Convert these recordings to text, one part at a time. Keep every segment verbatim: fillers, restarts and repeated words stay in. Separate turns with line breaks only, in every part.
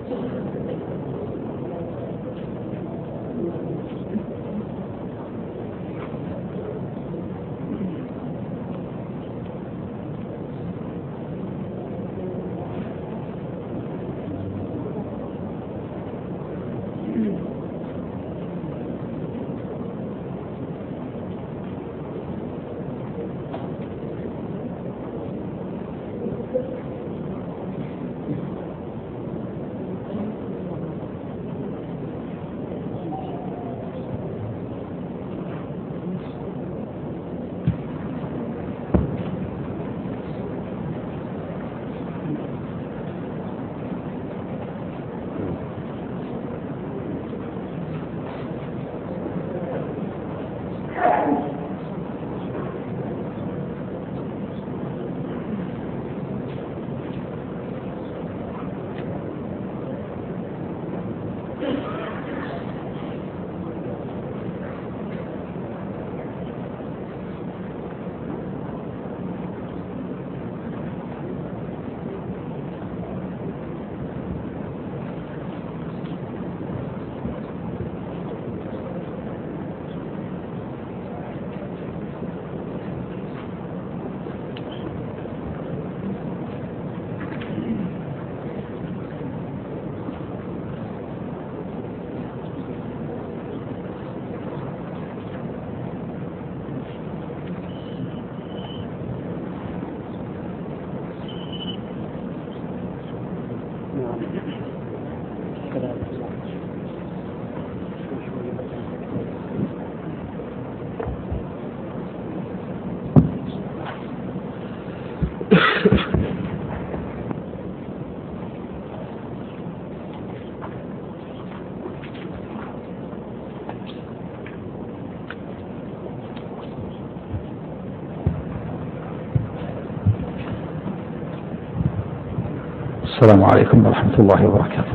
السلام عليكم ورحمة الله وبركاته.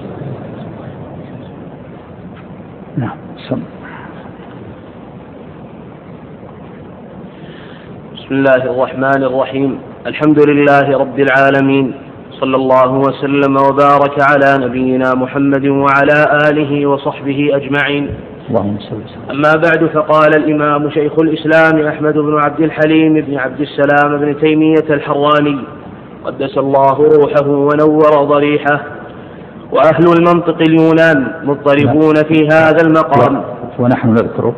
نعم.
بسم الله الرحمن الرحيم. الحمد لله رب العالمين، صلى الله وسلم وبارك على نبينا محمد وعلى آله وصحبه أجمعين.
اللهم صل وسلم.
أما بعد، فقال الإمام شيخ الإسلام أحمد بن عبد الحليم بن عبد السلام بن تيمية الحراني قدس الله روحه ونور ضريحه: وأهل المنطق اليونان مضطربون في هذا المقام.
ونحن نذكر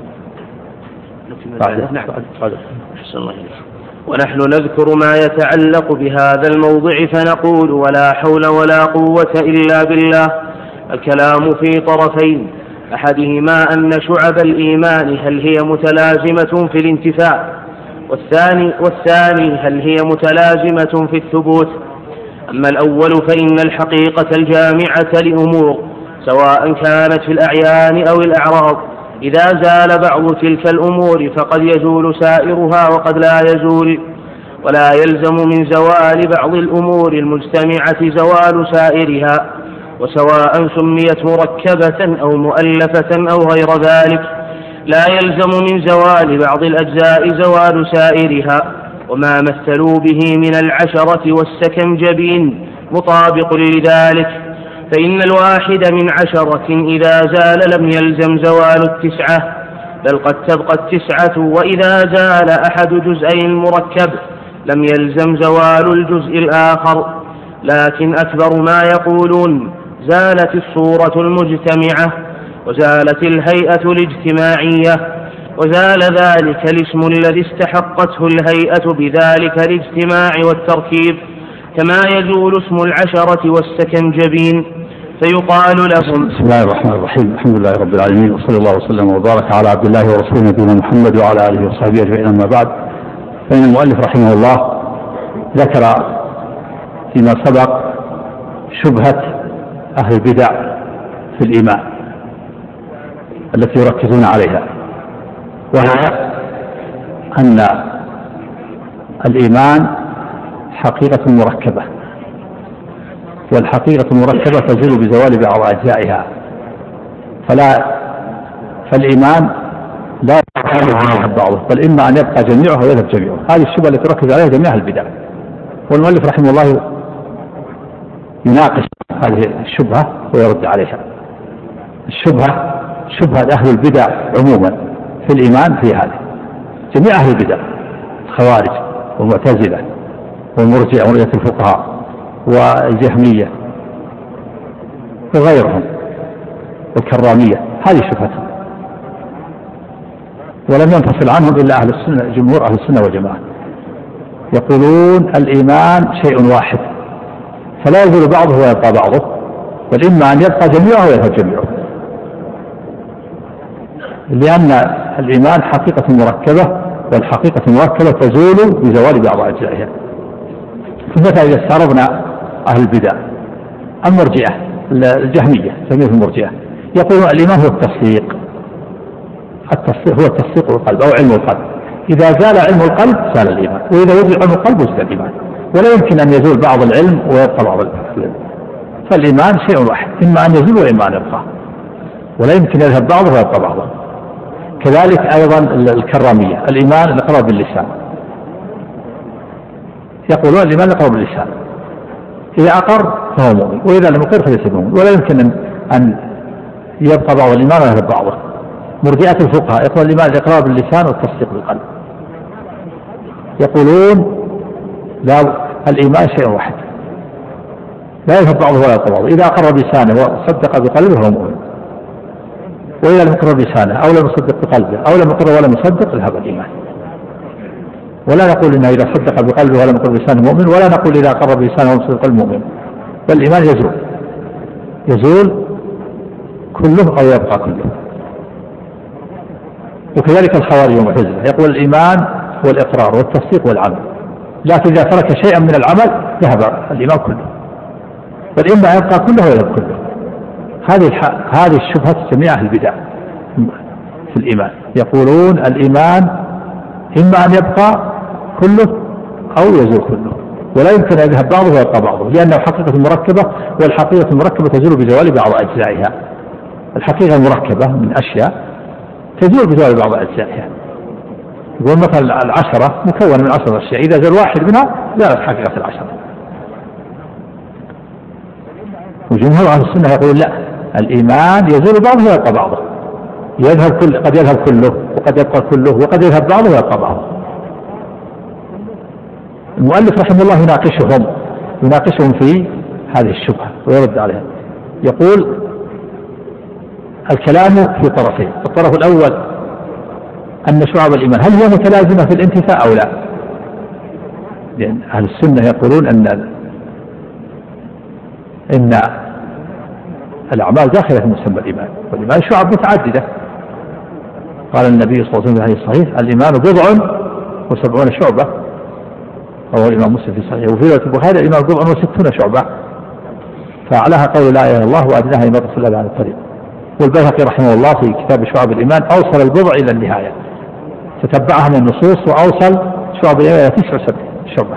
ونحن نذكر ما يتعلق بهذا الموضع فنقول: ولا حول ولا قوة إلا بالله. الكلام في طرفين: أحدهما أن شعب الإيمان هل هي متلازمة في الانتفاع، والثاني, والثاني هل هي متلازمة في الثبوت. أما الأول فإن الحقيقة الجامعة لأمور سواء كانت في الأعيان أو الأعراض، إذا زال بعض تلك الأمور فقد يزول سائرها وقد لا يزول، ولا يلزم من زوال بعض الأمور المجتمعة زوال سائرها، وسواء سميت مركبة أو مؤلفة أو غير ذلك، لا يلزم من زوال بعض الأجزاء زوال سائرها. وما مثلوا به من العشرة والسكنجبين مطابق لذلك، فإن الواحد من عشرة إذا زال لم يلزم زوال التسعة، بل قد تبقى التسعة، وإذا زال أحد جزئي المركب لم يلزم زوال الجزء الآخر. لكن أكبر ما يقولون: زالت الصورة المجتمعة، وزالت الهيئة الاجتماعية، وزال ذلك الاسم الذي استحقته الهيئة بذلك الاجتماع والتركيب، كما يزول اسم العشرة والسكنجبين، فيقال لهم:
بسم الله الرحمن الرحيم. الحمد لله رب العالمين، وصلى الله وسلم وبارك على عبد الله ورسوله نبينا محمد وعلى آله وصحبه أجمعين. أما بعد، فإن المؤلف رحمه الله ذكر فيما سبق شبهة أهل البدع في الإيمان التي يركزون عليها، وهي أن الإيمان حقيقة مركبة، والحقيقة المركبة تزول بزوال بعض أجزائها، فلا فالإيمان لا يذهب بعضه، بل إما أن يبقى جميعه ويذهب جميعه. هذه الشبهة التي يركز عليها جميع البدع، والمؤلف رحمه الله يناقش هذه الشبهة ويرد عليها. الشبهة شبهة أهل البدع عموما في الإيمان في هذه، جميع أهل البدع، الخوارج والمعتزلة والمرجئة ورؤية الفقهاء والجهمية وغيرهم والكرامية، هذه شبهتهم، ولم ينفصل عنهم إلا أهل السنة، جمهور أهل السنة والجماعة، يقولون الإيمان شيء واحد فلا يزول بعضه ويبقى بعضه، والإما أن يبقى جميعه ويذهب جميعه، لأن الإيمان حقيقة مركبة، والحقيقة المركبة تزول بزوال بعض أجزائها. فمثلا إذا استعرضنا أهل البدع المرجئة الجهمية سميه المرجئة، يقولون الإيمان هو التصديق، التصديق هو التصديق بالقلب أو علم القلب، إذا زال علم القلب زال الإيمان، وإذا يزول علم القلب زال الإيمان، ولا يمكن أن يزول بعض العلم ويبقى بعض العلم، فالإيمان شيء واحد، إما أن يزول وإما أن يبقى، ولا يمكن يذهب بعضه ويبقى بعضه. كذلك أيضا الكرامية الإيمان الإقرار باللسان، يقولون الإيمان الإقرار باللسان، إذا أقر فهو مؤمن، وإذا لم يقر فليس مؤمن، ولا يمكن أن يبقى بعض الإيمان ويذهب بعضه. مرجئة الفقهاء يقول الإيمان الإقرار باللسان والتصديق بالقلب، يقولون لا، الإيمان شيء واحد لا يذهب بعضه ولا يبقى بعضه، إذا أقر بلسانه وصدق بقلبه فهو مؤمن، وإذا لم يقر بلسانه أو لم يصدق بقلبه أو لم يقر ولم يصدق ذهب الإيمان. ولا نقول إنه إذا صدق بقلبه ولم يقر بلسانه مؤمن، ولا نقول إذا أقر بلسانه ولم يصدق بقلبه مؤمن، بل الإيمان يزول يزول كله أو يبقى كله. وكذلك الخوارج والمعتزلة يقول الإيمان هو الإقرار والتصديق والعمل، لكن إذا ترك شيئا من العمل ذهب الإيمان كله، بل إما يبقى كله ويذهب كله. هذه هذه الشبهة جميع أهل البدع في الإيمان، يقولون الإيمان إما أن يبقى كله أو يزول كله، ولا يمكن أن يذهب بعضه ويبقى بعضه، لأنه حقيقة مركبة، والحقيقة المركبة تزول بزوال بعض أجزائها. الحقيقة المركبة من أشياء تزول بزوال بعض أجزائها. يقول مثلا العشرة مكونة من عشرة أشياء، إذا زال واحد منها زالت حقيقة العشرة. وجمهور أهل السنة يقول لا، الإيمان يزول بعضه ويبقى بعضه، يذهب كل قد يذهب كله وقد يبقى كله وقد يذهب بعضه ويبقى بعضه. المؤلف رحمه الله يناقشهم يناقشهم في هذه الشبهة ويرد عليها، يقول الكلام في طرفين، الطرف الأول أن شعب الإيمان هل هي متلازمة في الانتفاء أو لا؟ لأن أهل السنة يقولون أن إن الأعمال داخلة في مسمى الإيمان، والإيمان شعب متعددة. قال النبي صلى الله عليه وسلم في الحديث الصحيح الإيمان بضع وسبعون شعبة، رواه الإمام مسلم في صحيحه. وفي رواية البخاري الإيمان بضع وستون شعبة، فأعلاها قول لا إله إلا الله وأدناها إماطة الأذى عن الطريق. والبيهقي رحمه الله في كتاب شعب الإيمان أوصل البضع إلى النهاية، تتبعها من النصوص وأوصل شعب الإيمان إلى تسع وسبعين شعبة.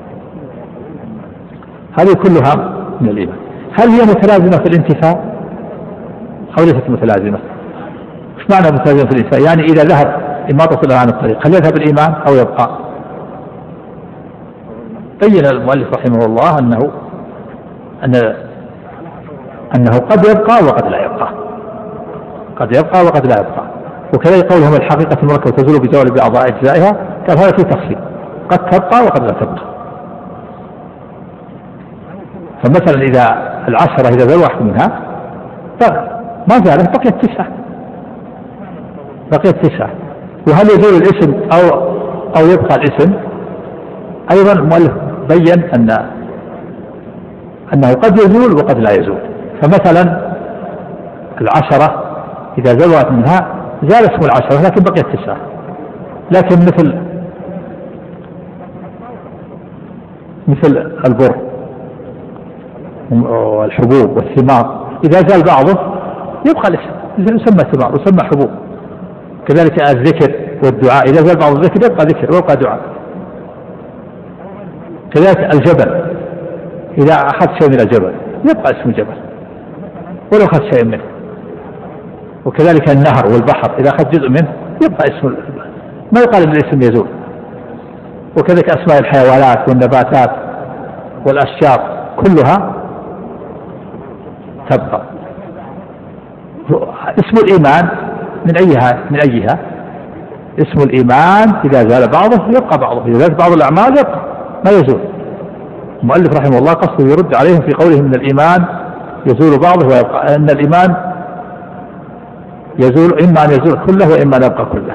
هذه كلها من الإيمان. هل هي متلازمة في الانتفاء أو ليست متلازمة؟ ايش معنى متلازمة في الانتفاء؟ يعني إذا ذهب إماطة الأذى عن الطريق هل يذهب الإيمان أو يبقى؟ بين المؤلف رحمه الله أنه أن أنه قد يبقى وقد لا يبقى، قد يبقى وقد لا يبقى. وكذلك قولهم الحقيقة المركبة تزول بزوال بعض أجزائها، قال هذا في تفصيل، قد تبقى وقد لا تبقى. فمثلا إذا العشرة إذا زال واحد منها ما زالت بقيت تسعة بقيت تسعة وهل يزول الاسم أو أو يبقى الاسم؟ أيضا المؤلف بين أن أنه قد يزول وقد لا يزول. فمثلا العشرة إذا زال واحد منها زال اسم العشرة لكن بقيت تسعة، لكن مثل مثل البر والحبوب والثمار إذا زال بعضه يبقى الاسم، يسمى ثمار ويسمى حبوب. كذلك الذكر والدعاء إذا زال بعض الذكر يبقى ذكر ويبقى دعاء. كذلك الجبل إذا أخذ شيء من الجبل يبقى اسم جبل ولو أخذ شيء منه. وكذلك النهر والبحر إذا أخذ جزء منه يبقى اسم، ما يقال أن الاسم يزول. وكذلك أسماء الحيوانات والنباتات والأشجار كلها تبقى. اسم الإيمان من أيها من أيها اسم الإيمان إذا زال بعضه يبقى بعضه، إذا زال بعض الأعمال يبقى ما يزول. المؤلف رحمه الله قصده يرد عليهم في قولهم من الإيمان يزول بعضه ويبقى، أن الإيمان يزول إما أن يزول كله وإما أن يبقى كله.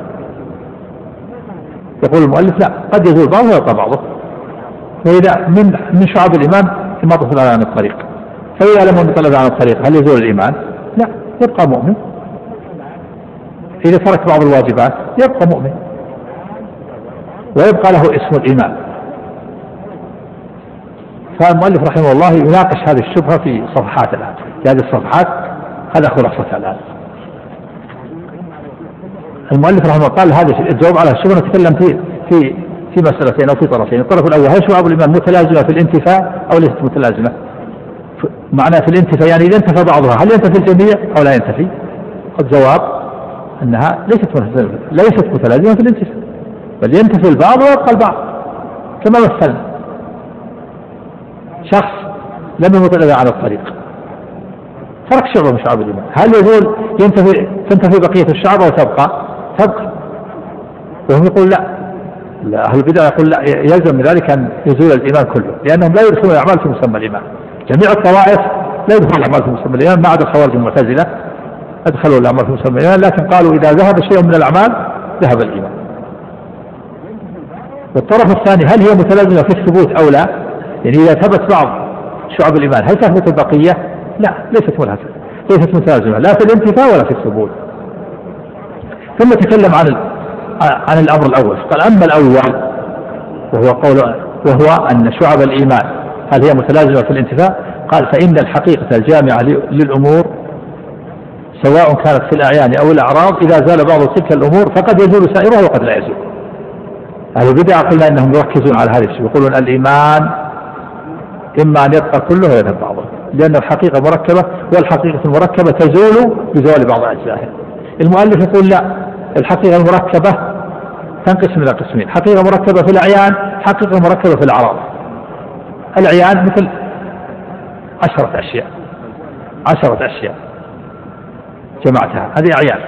يقول المؤلف لا، قد يزول بعضه ويبقى بعضه. فإذا من من شعب الإيمان إماطة الأذى عن الطريق، فإذا لم يمط الأذى عن الطريق هل يزول الإيمان؟ لا، يبقى مؤمن. إذا ترك بعض الواجبات يبقى مؤمن ويبقى له اسم الإيمان. فالمؤلف رحمه الله يناقش هذه الشبهة في صفحات الآن، في هذه الصفحات هذا خلاصتها الآن. المؤلف رحمه الله قال هذا الجواب على الشبهة نتكلم في في في مسألتين أو في طرفين. الطرف الأول هل شعب الإيمان متلازمة في الانتفاء أو ليست متلازمة؟ معناه في الانتفاء يعني إذا انتفى بعضها هل ينتفي الجميع أو لا ينتفي؟ الجواب أنها ليست ليست متلازمة في الانتفاء، بل ينتفي البعض ويبقى البعض. كما مثلنا شخص لم يمط الأذى عن الطريق ترك شعبة من شعب الإيمان، هل يزول ينتفي تنتفي بقية الشعب أو تبقى؟ تبقى. وهم يقول لا، أهل البدع يقول لا، يلزم من ذلك أن يزول الإيمان كله، لأنهم لا يدخلون الأعمال في مسمى الإيمان. جميع الطوائف لا يدخلون الأعمال في مسمى الإيمان ما عدا الخوارج المعتزلة أدخلوا الأعمال في مسمى الإيمان، لكن قالوا إذا ذهب شيء من الأعمال ذهب الإيمان. والطرف الثاني هل هي متلازمة في الثبوت أو لا؟ يعني إذا ثبت بعض شعب الإيمان هل تثبت البقية؟ لا، ليست ملازمة، ليست متلازمة لا في الانتفاء ولا في الثبوت. ثم تكلم عن عن الأمر الأول، قال أما الأول وهو قول وهو أن شعب الإيمان هل هي متلازمة في الانتفاء؟ قال فإن الحقيقة الجامعة للأمور سواء كانت في الأعيان أو الأعراض إذا زال بعض تلك الأمور فقد يزول سائرها وقد لا يزول. أهل البدع قلنا أنهم يركزون على هذا الشيء، يقولون الإيمان إما أن يبقى كله ويذهب بعضه، لأن الحقيقة مركبة والحقيقة المركبة تزول بزوال بعض أجزائها. المؤلف يقول لا، الحقيقة المركبة تنقسم إلى قسمين، حقيقة مركبة في الأعيان، حقيقة مركبة في الأعراض. الأعيان مثل عشرة أشياء عشرة أشياء جمعتها، هذه أعيان.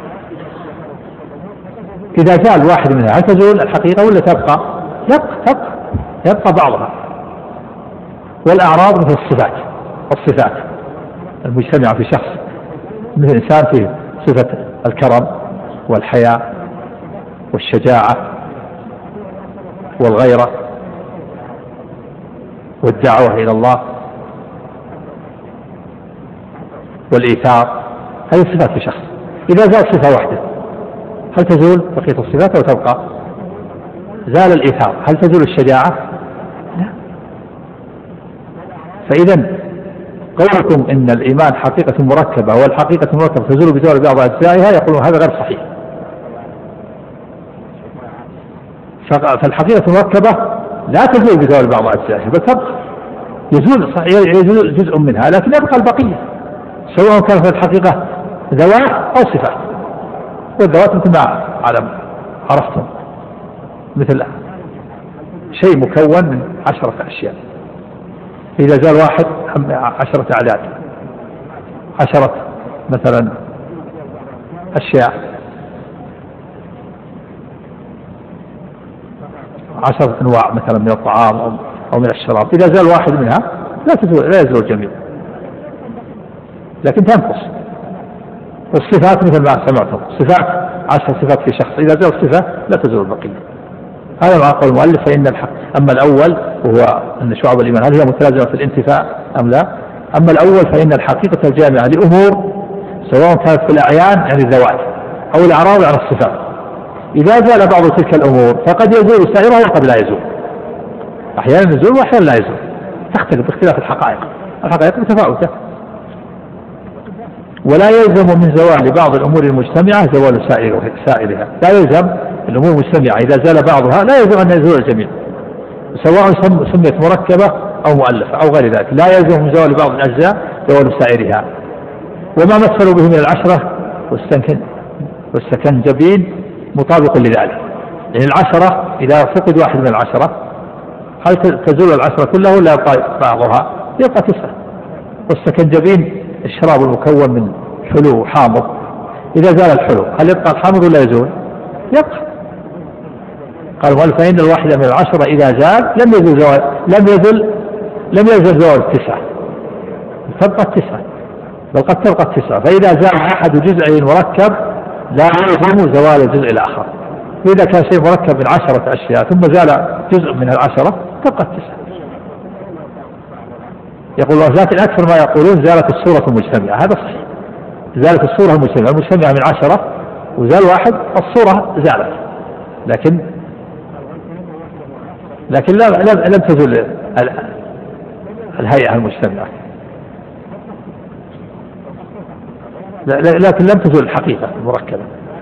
إذا زال واحد منها هل تزول الحقيقة ولا تبقى؟ يبقى تبقى يبقى بعضها. والأعراض مثل الصفات الصفات المجتمعة في شخص، مثل إنسان فيه صفة الكرم والحياء والشجاعة والغيرة والدعوة إلى الله والإيثار، هذه الصفات في شخص. إذا زال صفة واحدة هل تزول بقية الصفات أو تبقى؟ زال الإيثار هل تزول الشجاعة؟ لا. فإذا قولكم إن الإيمان حقيقة مركبة والحقيقة المركبة تزول بزوال بعض أجزائها يقولون هذا غير صحيح. فالحقيقة المركبة لا تزول بزوال بعض أجزائها بل تبقى، يزول يزول جزء منها لكن يبقى البقية، سواء كانت الحقيقة ذوات أو صفات. والذوات مثل ما علم عرفتم مثل شيء مكون من عشرة أشياء، إذا زال واحد عشرة أعداد، عشرة مثلا أشياء، عشرة أنواع مثلا من الطعام أو من الشراب، إذا زال واحد منها لا تزول لا يزول الجميع لكن تنقص. والصفات مثل ما سمعتم صفات عشر صفات في شخص، إذا زال الصفة لا تزول البقية. هذا مع قول المؤلف فإن الحق. أما الأول وهو أن شعب الإيمان هل هي متلازمة في الانتفاء أم لا؟ أما الأول فإن الحقيقة الجامعة لأمور سواء كانت في الأعيان يعني الذوات أو الأعراض على الصفات، إذا زال بعض تلك الأمور فقد يزول سائرها وقد لا يزول. أحيانا يزول وأحيانا لا يزول، تختلف باختلاف الحقائق، الحقائق متفاوتة. ولا يلزم من زوال بعض الأمور المجتمعة زوال سائرها، لا يلزم الأمور المجتمعة إذا زال بعضها لا يلزم أن يزول الجميع، سواء سميت مركبة أو مؤلفة أو غير ذلك، لا يلزم من زوال بعض الأجزاء زوال سائرها. وما مثلوا به من العشرة والسكنجبين مطابق لذلك، يعني العشرة إذا فقد واحد من العشرة هل تزول العشرة كلها ولا يبقى بعضها؟ يبقى تسعة. والسكنجبين الشراب المكون من حلو وحامض إذا زال الحلو هل يبقى الحامض ولا يزول؟ يبقى. قال المؤلف فإن الواحدة من العشرة إذا زال لم يزل زوال لم يزل لم يزل زوال التسعة، تبقى التسعة، بل قد تبقى التسعة. فإذا زال أحد جزء مركب لا يلزم زوال الجزء الآخر. إذا كان شيء مركب من عشرة أشياء ثم زال جزء من العشرة تبقى التسعة. يقول الله لكن أكثر ما يقولون زالت الصورة المجتمعة، هذا صحيح، زالت الصورة المجتمعة، المجتمعة من عشرة وزال واحد الصورة زالت، لكن لكن لا لم, لم تزل الهيئة المجتمعة، لكن لم تزل الحقيقة المركبة.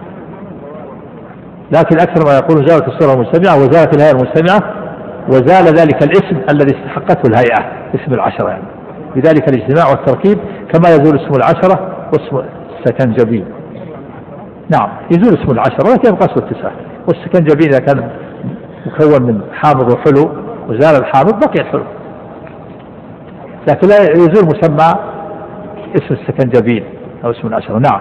لكن أكثر ما يقول زالت الصورة المجتمعة وزالت الهيئة المجتمعة وزال ذلك الاسم الذي استحقته الهيئة، اسم العشرة يعني، بذلك الاجتماع والتركيب كما يزول اسم العشرة واسم السكنجبين. نعم يزول اسم العشرة ولكن يبقى اسم التسعة، والسكنجبين إذا كان مكون من حامض وحلو وزال الحامض بقي الحلو، لكن لا يزول مسمى اسم السكنجبين أو اسم العشرة. نعم.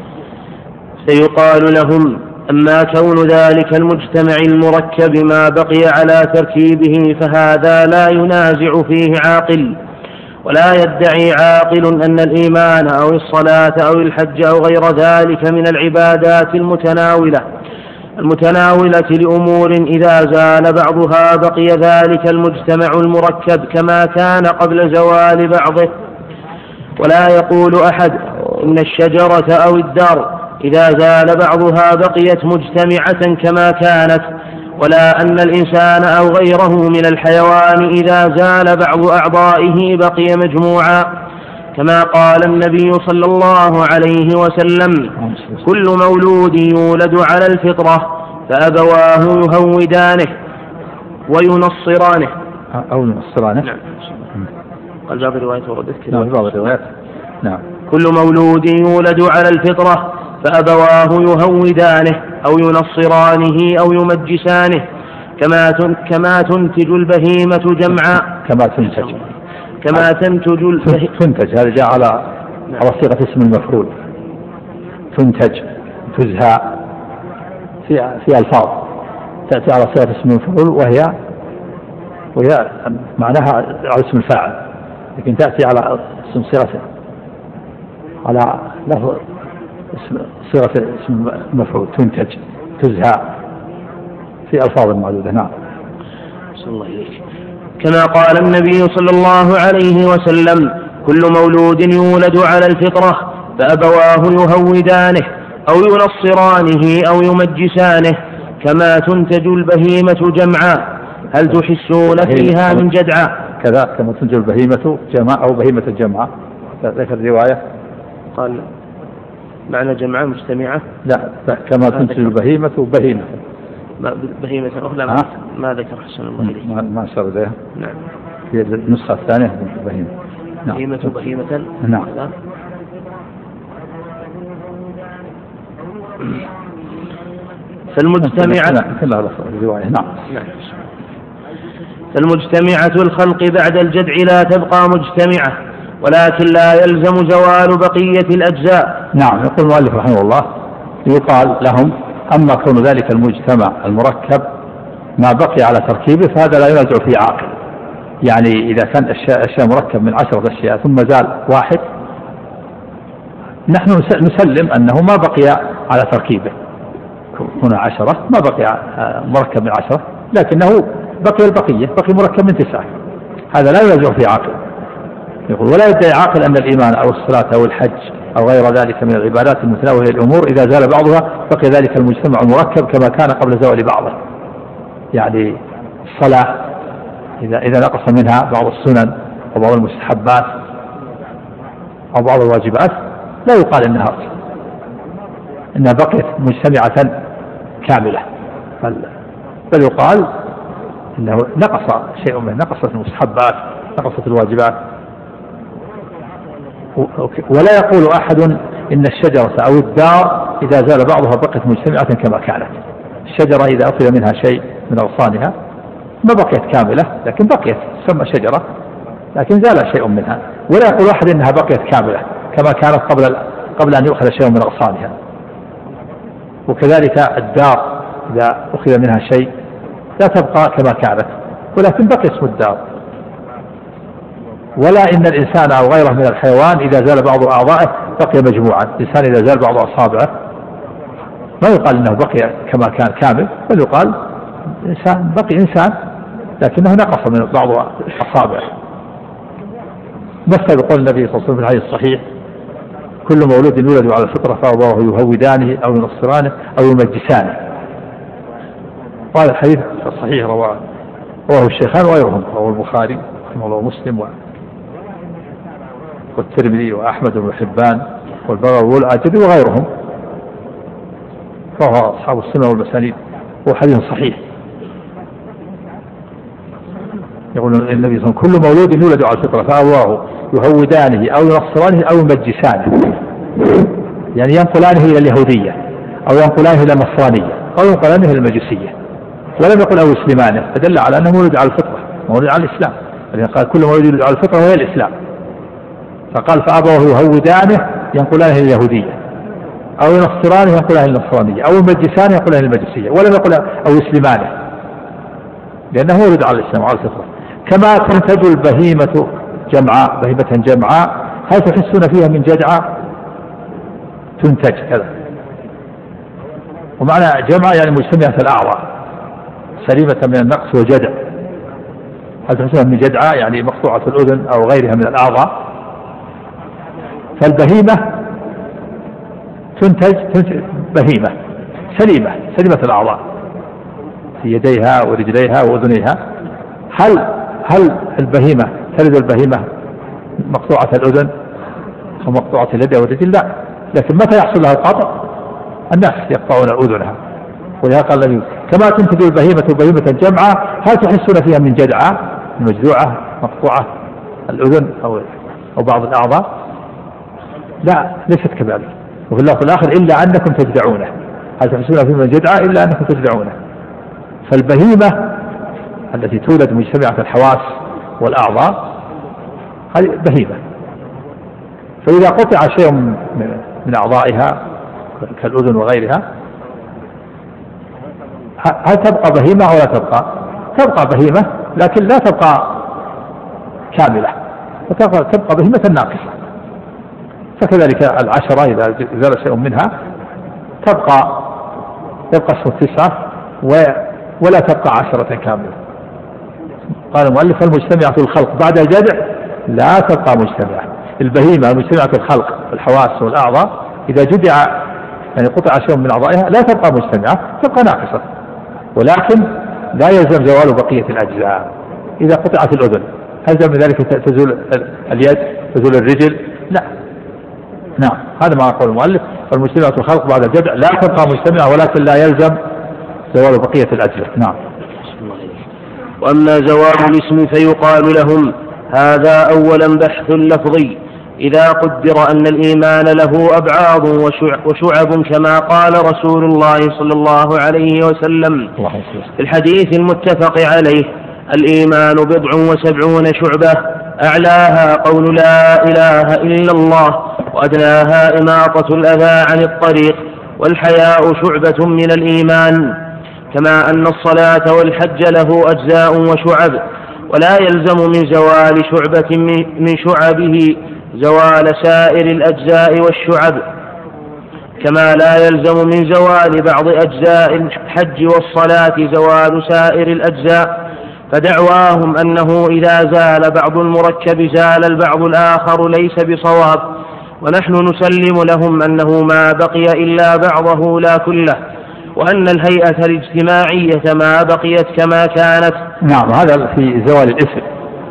سيقال لهم أما كون ذلك المجتمع المركب ما بقي على تركيبه فهذا لا ينازع فيه عاقل، ولا يدعي عاقل أن الإيمان أو الصلاة أو الحج أو غير ذلك من العبادات المتناولة المتناولة لأمور إذا زال بعضها بقي ذلك المجتمع المركب كما كان قبل زوال بعضه. ولا يقول أحد إن الشجرة أو الدار إذا زال بعضها بقيت مجتمعة كما كانت، ولا أن الإنسان أو غيره من الحيوان إذا زال بعض أعضائه بقي مجموعا، كما قال النبي صلى الله عليه وسلم كل مولود يولد على الفطرة فأبواه يهودانه وينصرانه
أو ينصرانه.
نعم. قال بعض الروايات وردت كذا.
نعم بعض الروايات. نعم.
كل مولود يولد على الفطرة فأبواه يهودانه أو ينصرانه أو يمجسانه كما كما تنتج البهيمة جمعا.
كما تنتج
كما تنتج البهيمة
تنتج، هذا جاء على على صيغة اسم المفعول، تنتج تزهى في في ألفاظ تأتي على صيغة اسم المفعول وهي وهي معناها على اسم الفاعل، لكن تأتي على اسم صيغة على لفظ صيغة اسم المفعول، تنتج تزهى في ألفاظ معدودة. نعم.
صلى الله عليه. كما قال النبي صلى الله عليه وسلم كل مولود يولد على الفطرة فأبواه يهودانه أو ينصرانه أو يمجسانه كما تنتج البهيمة جمعا هل تحسون فيها من جدعا.
كذا كما تنتج البهيمة جمعا أو بهيمة جمعا، ذكر الرواية
قال معنى جمعة مجتمعة.
لا, لا كما تنتج البهيمة بهيمة
بهيمة أخرى ما, ما ذكر حسن الله إليه
ما, ما صار ذا.
نعم.
هي النسخة الثانية بهيمة.
نعم. بهيمة بهيمة.
نعم.
فالمجتمعة
نعم.
نعم. فالمجتمعة الخلق بعد الجدع لا تبقى مجتمعة، ولكن لا يلزم زوال بقية الأجزاء.
نعم. يقول المؤلف رحمه الله يقال لهم أما كون ذلك المجتمع المركب ما بقي على تركيبه فهذا لا ينازع فيه عاقل، يعني إذا كان أشياء مركب من عشرة أشياء ثم زال واحد نحن نسلم أنه ما بقي على تركيبه، هنا عشرة ما بقي مركب من عشرة لكنه بقي البقية بقي مركب من تسعة، هذا لا ينازع فيه عاقل. يقول ولا يدعي عاقل أن الإيمان أو الصلاة أو الحج أو غير ذلك من العبادات المتناولة للأمور إذا زال بعضها بقي ذلك المجتمع المركب كما كان قبل زوال بعضه، يعني الصلاة إذا إذا نقص منها بعض السنن أو بعض المستحبات أو بعض الواجبات لا يقال إنها إنها بقيت مجتمعة كاملة، بل, بل يقال إنه نقص شيء منه، نقصت المستحبات نقصت الواجبات. ولا يقول أحد إن الشجرة أو الدار إذا زال بعضها بقيت مجتمعة كما كانت. الشجرة إذا أخذ منها شيء من أغصانها ما بقيت كاملة لكن بقيت تسمى شجرة لكن زال شيء منها. ولا يقول أحد إنها بقيت كاملة كما كانت قبل قبل أن يؤخذ شيء من أغصانها. وكذلك الدار إذا أخذ منها شيء لا تبقى كما كانت، ولكن بقي اسم الدار. ولا إن الإنسان أو غيره من الحيوان إذا زال بعض أعضائه بقي مجموعا. الإنسان إذا زال بعض أصابعه ما يقال إنه بقي كما كان كامل، بل يقال إنسان بقي إنسان لكنه نقص من بعض أصابعه. مثل بقول النبي صلى الله عليه وسلم في الحديث الصحيح: كل مولود يولد على الفطرة فأبواه يهودانه أو ينصرانه أو يمجسانه. وهذا الحديث الصحيح رواه رواه الشيخان وغيرهم، رواه البخاري رحمه الله ومسلم والترمذي وأحمد بن حبان والبغوي والآجري وغيرهم، فهو أصحاب السنة والمسانيد، هو حديث صحيح. يقول النبي صلى الله عليه وسلم: كل مولود يولد على الفطرة فأبواه يهودانه أو ينصرانه أو يمجسانه، يعني ينقلانه إلى اليهودية أو ينقلانه إلى النصرانية أو ينقلانه إلى المجوسية، ولم يقل أو يسلمانه، فدل على أنه مولد على الفطرة، مولد على الإسلام. يعني قال كل مولود يولد على الفطرة وهي الإسلام، فقال فأبواه يهودانه ينقلانه إلى اليهودية أو ينصرانه ينقلانه إلى النصرانية أو يمجسانه ينقلانه إلى المجوسية، ولم يقل أو يسلمانه، لأنه مولد على الإسلام وعلى الفطرة. كما تنتج البهيمة جمعاء، بهيمة جمعاء، هل تحسون فيها من جدعاء؟ تنتج كذا، ومعنى جمعاء يعني مجتمعة الأعضاء سليمة من النقص وجدع. هل تحسون من جدعاء يعني مقطوعة الأذن أو غيرها من الأعضاء. فالبهيمة تنتج, تنتج بهيمة سليمة سليمة الأعضاء في يديها ورجليها وأذنيها. هل هل البهيمة تلد البهيمة مقطوعة الأذن أو مقطوعة اليد والرجل؟ لا، لكن متى يحصل لها القطع؟ الناس يقطعون أذنها. ولهذا قال النبي: كما تنتج البهيمة بهيمة جمعاء هل تحسون فيها من جدعاء، مجذوعة مقطوعة الأذن أو أو بعض الأعضاء؟ لا، ليست كذلك. وفي اللفظ الآخر: إلا أنكم تجدعونه. هل تحسون فيها من جدعاء إلا أنكم تجدعونه. فالبهيمة التي تولد مجتمعة الحواس والأعضاء هذه بهيمة، فإذا قطع شيء من أعضائها كالأذن وغيرها هل تبقى بهيمة أو لا تبقى؟ تبقى بهيمة، لكن لا تبقى كاملة، تبقى بهيمة ناقصة. فكذلك العشرة إذا زال شيء منها تبقى يبقى اسم التسعة ولا تبقى عشرة كاملة. قال المؤلف: المجتمعة الخلق بعد الجدع لا تبقى مجتمعة. البهيمة المجتمعة الخلق الحواس والأعضاء إذا جدع يعني قطع شيء من أعضائها لا تبقى مجتمعة، تبقى ناقصة، ولكن لا يلزم زوال بقية الأجزاء. إذا قطعت الأذن هل يلزم ذلك تزول اليد تزول الرجل؟ لا. نعم، هذا ما يقول المؤلف: فالمجتمعة الخلق بعد الجدع لا تبقى مجتمعة، ولكن لا يلزم زوال بقية الأجزاء. نعم.
وأما زوال الاسم فيقال لهم: هذا أولا بحث لفظي، إذا قدر أن الإيمان له أبعاض وشعب كما قال رسول الله صلى الله عليه وسلم في الحديث المتفق عليه: الإيمان بضع وسبعون شعبة، أعلاها قول لا إله إلا الله، وأدناها إماطة الأذى عن الطريق، والحياء شعبة من الإيمان. كما أن الصلاة والحج له أجزاء وشعب، ولا يلزم من زوال شعبة من شعبه زوال سائر الأجزاء والشعب، كما لا يلزم من زوال بعض أجزاء الحج والصلاة زوال سائر الأجزاء. فدعواهم أنه إذا زال بعض المركب زال البعض الآخر ليس بصواب، ونحن نسلم لهم أنه ما بقي إلا بعضه لا كله، وأن الهيئة الاجتماعية ما بقيت كما كانت.
نعم، هذا في زوال الاسم.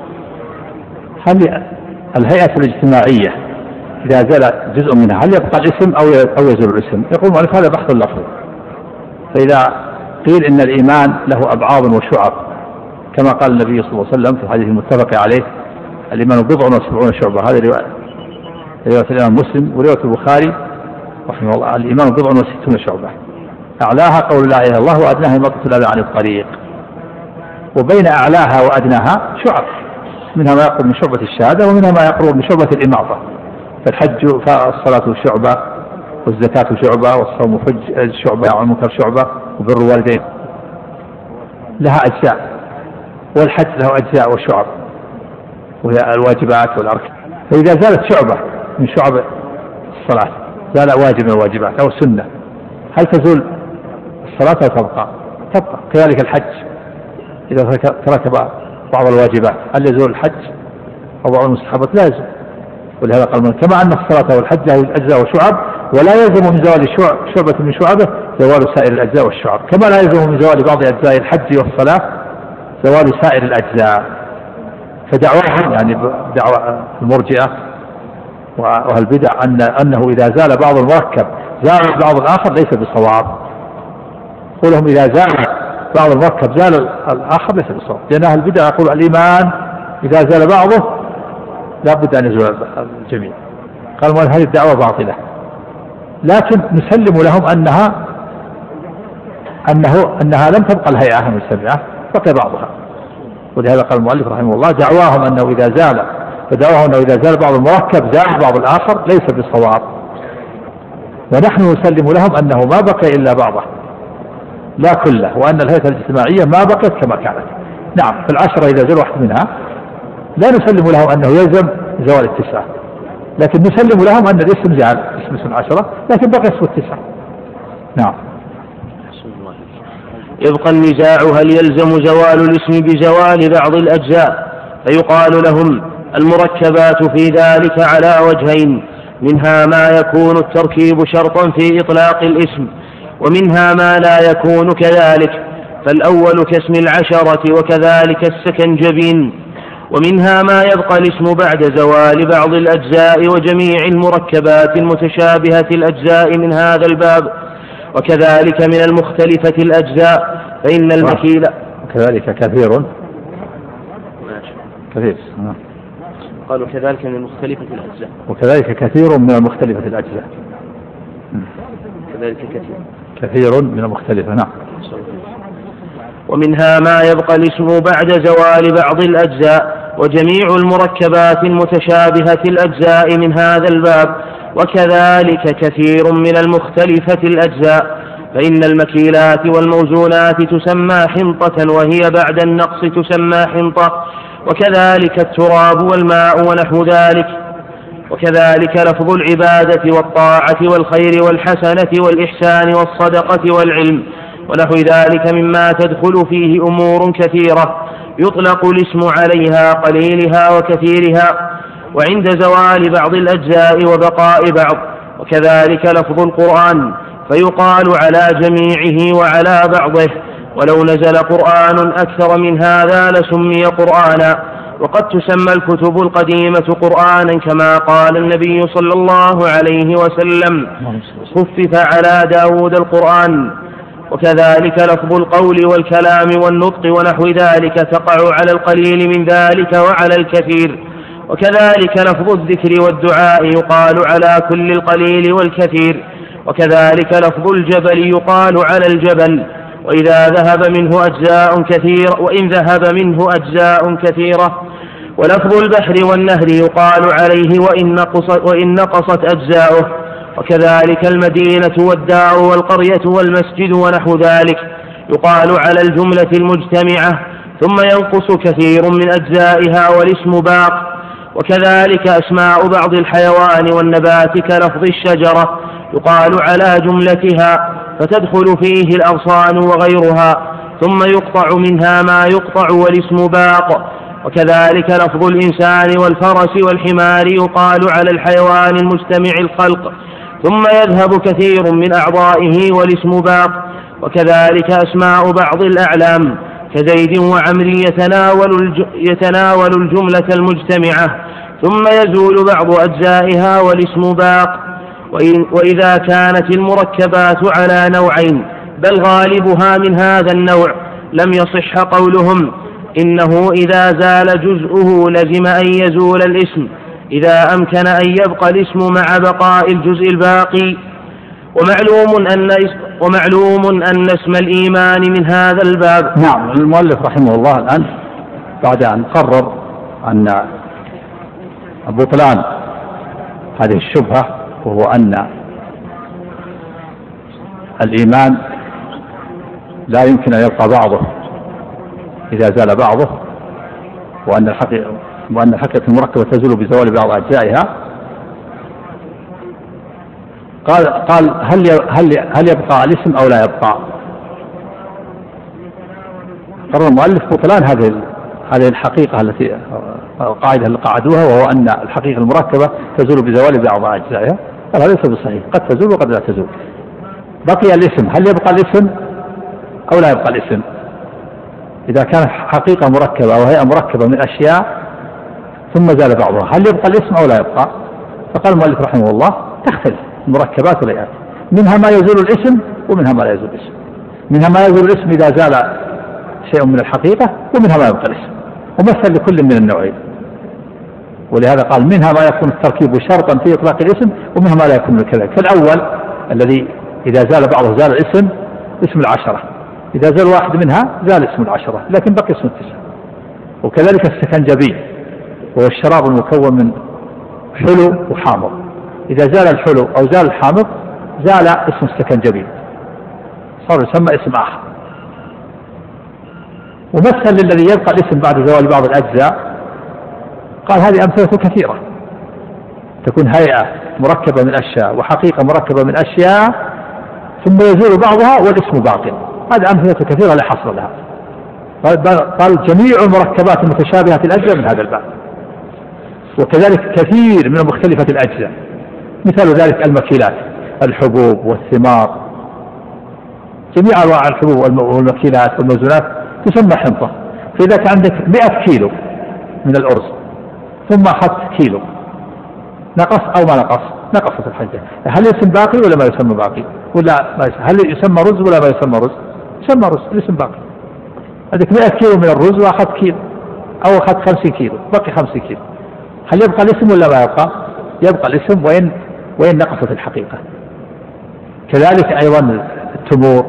هل الهيئة الاجتماعية إذا زال جزء منها هل يبقى الاسم أو أو يزول الاسم؟ يقول مالك: هذا بحث لفظي. فإذا قيل إن الإيمان له أبعاض وشعب كما قال النبي صلى الله عليه وسلم في الحديث المتفق عليه: الإيمان بضع وسبعون شعبة، هذه رواية رواية الإمام مسلم ورواية البخاري رحمه الله: الإيمان بضع وستون شعبة، أعلاها قول لا إله إلا الله، وأدناها إماطة الأذى عن الطريق. وبين أعلاها وأدناها شعب، منها ما يقرب من شعبة الشهادة ومنها ما يقرب من شعبة الإماطة. فالحج فالصلاة شعبة، والزكاة شعبة، والصوم حج شعبة، والمنكر شعبة، وبر الوالدين لها أجزاء، والحج له أجزاء وشعب وهي الواجبات والأركان. فإذا زالت شعبة من شعب الصلاة زال واجب من الواجبات أو سنة، هل تزول الصلاة أو تبقى؟ تبقى. كذلك الحج إذا ترك بعض الواجبات هل يزول الحج أو بعض المستحبات؟ لا يزول. ولهذا قال من كما أن الصلاة والحج له أجزاء وشعب، ولا يلزم من زوال شعبة من شعبه زوال سائر الأجزاء والشعب، كما لا يلزم من زوال بعض أجزاء الحج والصلاة زوال سائر الأجزاء. فدعواهم يعني دعوة المرجئة وأهل البدع أن أنه إذا زال بعض المركب زال بعض الآخر ليس بصواب. قولهم إذا زال بعض المركب زال الآخر ليس بصواب، لأن أهل البدع يقول الإيمان إذا زال بعضه لا بد أن يزول الجميع. قالوا هذه الدعوة باطلة، لكن نسلم لهم أنها أنه أنها لم تبقى الهيئة المجتمعة، بقي بعضها. ولهذا قال المؤلف رحمه الله دعواهم أنه إذا زال فدعواهم أنه إذا زال بعض المركب زال بعض الآخر ليس بالصواب، ونحن نسلم لهم أنه ما بقي إلا بعضه لا كله، وأن الهيئة الاجتماعية ما بقيت كما كانت. نعم، في العشرة إذا زال واحد منها لا نسلم لهم أنه يلزم زوال التسعة، لكن نسلم لهم أن الاسم زال، اسم اسم العشرة، لكن بقي اسم التسعة. نعم.
يبقى النزاع هل يلزم زوال الاسم بزوال بعض الأجزاء، فيقال لهم المركبات في ذلك على وجهين، منها ما يكون التركيب شرطا في إطلاق الاسم، ومنها ما لا يكون كذلك، فالأول كاسم العشرة وكذلك السكنجبين. ومنها ما يبقى الاسم بعد زوال بعض الأجزاء وجميع المركبات المتشابهة الأجزاء من هذا الباب، وكذلك من المختلفة الأجزاء، فإن المكيل
كذلك كثير كثير
قالوا كذلك من المختلفة الأجزاء،
وكذلك كثير من المختلفة الأجزاء،
كذلك كثير
كثير من المختلفة. نعم.
ومنها ما يبقى الاسم بعد زوال بعض الأجزاء وجميع المركبات المتشابهة الأجزاء من هذا الباب، وكذلك كثير من المختلفة الأجزاء، فإن المكيلات والموزونات تسمى حنطة وهي بعد النقص تسمى حنطة، وكذلك التراب والماء ونحو ذلك. وكذلك لفظ العبادة والطاعة والخير والحسنة والإحسان والصدقة والعلم ونحو ذلك مما تدخل فيه أمور كثيرة يطلق الاسم عليها قليلها وكثيرها، وعند زوال بعض الأجزاء وبقاء بعض. وكذلك لفظ القرآن فيقال على جميعه وعلى بعضه، ولو نزل قرآن أكثر من هذا لسمي قرآنا. وقد تسمى الكتب القديمة قرآنا كما قال النبي صلى الله عليه وسلم خفف على داود القرآن. وكذلك لفظ القول والكلام والنطق ونحو ذلك تقع على القليل من ذلك وعلى الكثير. وكذلك لفظ الذكر والدعاء يقال على كل القليل والكثير. وكذلك لفظ الجبل يقال على الجبل، وإذا ذهب منه أجزاء كثيرة وإن ذهب منه أجزاء كثيرة. ولفظ البحر والنهر يقال عليه وإن نقصت, وإن نقصت أجزاؤه. وكذلك المدينة والدار والقرية والمسجد ونحو ذلك يقال على الجملة المجتمعة، ثم ينقص كثير من أجزائها والاسم باق. وكذلك أسماء بعض الحيوان والنبات كلفظ الشجرة يقال على جملتها، فتدخل فيه الأغصان وغيرها، ثم يقطع منها ما يقطع والاسم باق. وكذلك لفظ الإنسان والفرس والحمار يقال على الحيوان المجتمع الخلق، ثم يذهب كثير من أعضائه والاسم باق. وكذلك أسماء بعض الأعلام كزيد وعمر يتناول, يتناول الجملة المجتمعة، ثم يزول بعض أجزائها والاسم باق. وإذا كانت المركبات على نوعين بل غالبها من هذا النوع لم يصح قولهم إنه إذا زال جزءه لزم أن يزول الاسم، إذا أمكن أن يبقى الاسم مع بقاء الجزء الباقي. ومعلوم أن, ومعلوم أن اسم الإيمان من هذا الباب.
نعم. المؤلف رحمه الله الآن بعد أن قرر أن بطلان هذه الشبهة، وهو أن الإيمان لا يمكن أن يبقى بعضه إذا زال بعضه، وأن الحقيقة وأن الحقيقة المركبة تزول بزوال بعض أجزائها. قال قال هل هل هل يبقى الاسم أو لا يبقى؟ قرر المؤلف بطلان هذه هذه الحقيقة التي القاعدة اللي قعدوها، وهو أن الحقيقة المركبة تزول بزوال بعض أجزائها. قال هذا ليس بصحيح، قد تزول وقد لا تزول. بقي الاسم، هل يبقى الاسم أو لا يبقى الاسم؟ إذا كان حقيقة مركبة أو هيئة مركبة من أشياء ثم زال بعضها، هل يبقى الاسم أو لا يبقى؟ فقال المؤلف رحمه الله تختلف المركبات والهيئات، منها ما يزول الاسم ومنها ما لا يزول الاسم. منها ما يزول الاسم إذا زال شيء من الحقيقة، ومنها ما يبقى الاسم، ومثل لكل من النوعين. ولهذا قال منها ما يكون التركيب شرطا في إطلاق الاسم، ومنها ما لا يكون كذلك. فالأول الذي إذا زال بعضه زال الاسم، اسم العشرة، إذا زال واحد منها زال اسم العشرة لكن بقي اسم التسعة. وكذلك السكنجبي وهو الشراب المكون من حلو وحامض، إذا زال الحلو أو زال الحامض زال اسم السكنجبي، صار يسمى اسم آخر. ومثل للذي يبقى الاسم بعد زوال بعض الأجزاء، قال هذه أمثلة كثيرة، تكون هيئة مركبة من أشياء وحقيقة مركبة من أشياء ثم يزول بعضها والاسم باق، هذه أمثلة كثيرة لا حصر لها. قال جميع المركبات المتشابهة الأجزاء من هذا الباب، وكذلك كثير من مختلفة الأجزاء. مثال ذلك المكيلات، الحبوب والثمار، جميع أنواع الحبوب والمكيلات والموزونات تسمى حنطة. فإذا كان عندك مئة كيلو من الأرز ثم أخذت كيلو، نقص أو ما نقص؟ نقصت الحنطة. هل يسمى باقي ولا ما يسمى باقي؟ ولا ما يسمى؟ هل يسمى رز ولا ما يسمى رز؟ يسمى رز، الاسم باقي. عندك مئة كيلو من الرز وأخذت كيلو، أو أخذت خمسين كيلو، بقي خمسين كيلو، هل يبقى الاسم ولا ما يبقى؟ يبقى الاسم وين وين نقصت الحقيقة. كذلك أيضا التمور،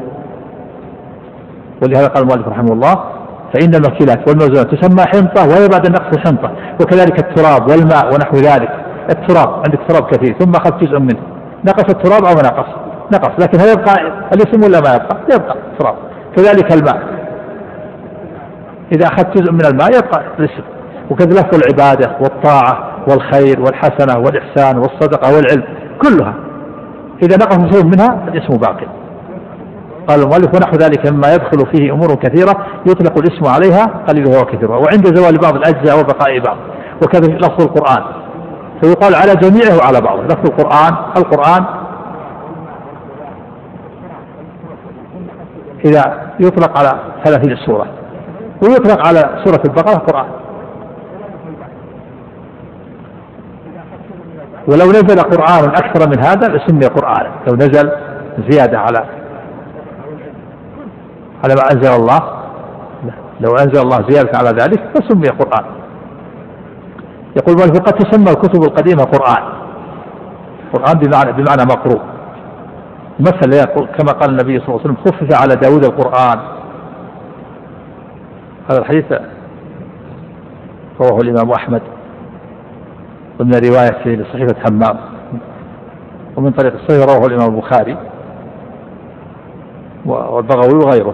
ولهذا قال المؤلف رحمه الله فإن المكيلات والموزونات تسمى حنطة وهي بعد النقص حنطة. وكذلك التراب والماء ونحو ذلك. التراب عندك تراب كثير ثم أخذت جزء منه، نقص التراب أو نقص؟ نقص، لكن هل يبقى الاسم ولا ما يبقى؟ يبقى التراب. كذلك الماء، إذا أخذت جزء من الماء يبقى الاسم. وكذلك لفظ العبادة والطاعة والخير والحسنة والإحسان والصدقة والعلم كلها إذا نقص شيء منها الاسم باقي. قال المؤلف ونحو ذلك مما يدخل فيه أمور كثيرة يطلق الاسم عليها قليلها وكثيرها، وعند زوال بعض الأجزاء وبقاء بعض. وكذا لفظ القرآن فيقال على جميعه وعلى بعضه. لفظ القرآن القرآن إذا يطلق على ثلاثين سورة، ويطلق على سورة البقرة قرآن. ولو نزل قرآن أكثر من هذا لسمي قرآن، لو نزل زيادة على على ما أنزل الله، لو أنزل الله زيادة على ذلك فسمي قرآن. يقول قد تسمى الكتب القديمة قرآن، قرآن بمعنى بمعنى مقروء. مثل كما قال النبي صلى الله عليه وسلم خفف على داود القرآن. هذا الحديث رواه الإمام أحمد ضمن رواية لصحيفة همام، ومن طريق الصحيح رواه الإمام البخاري والبغوي وغيره.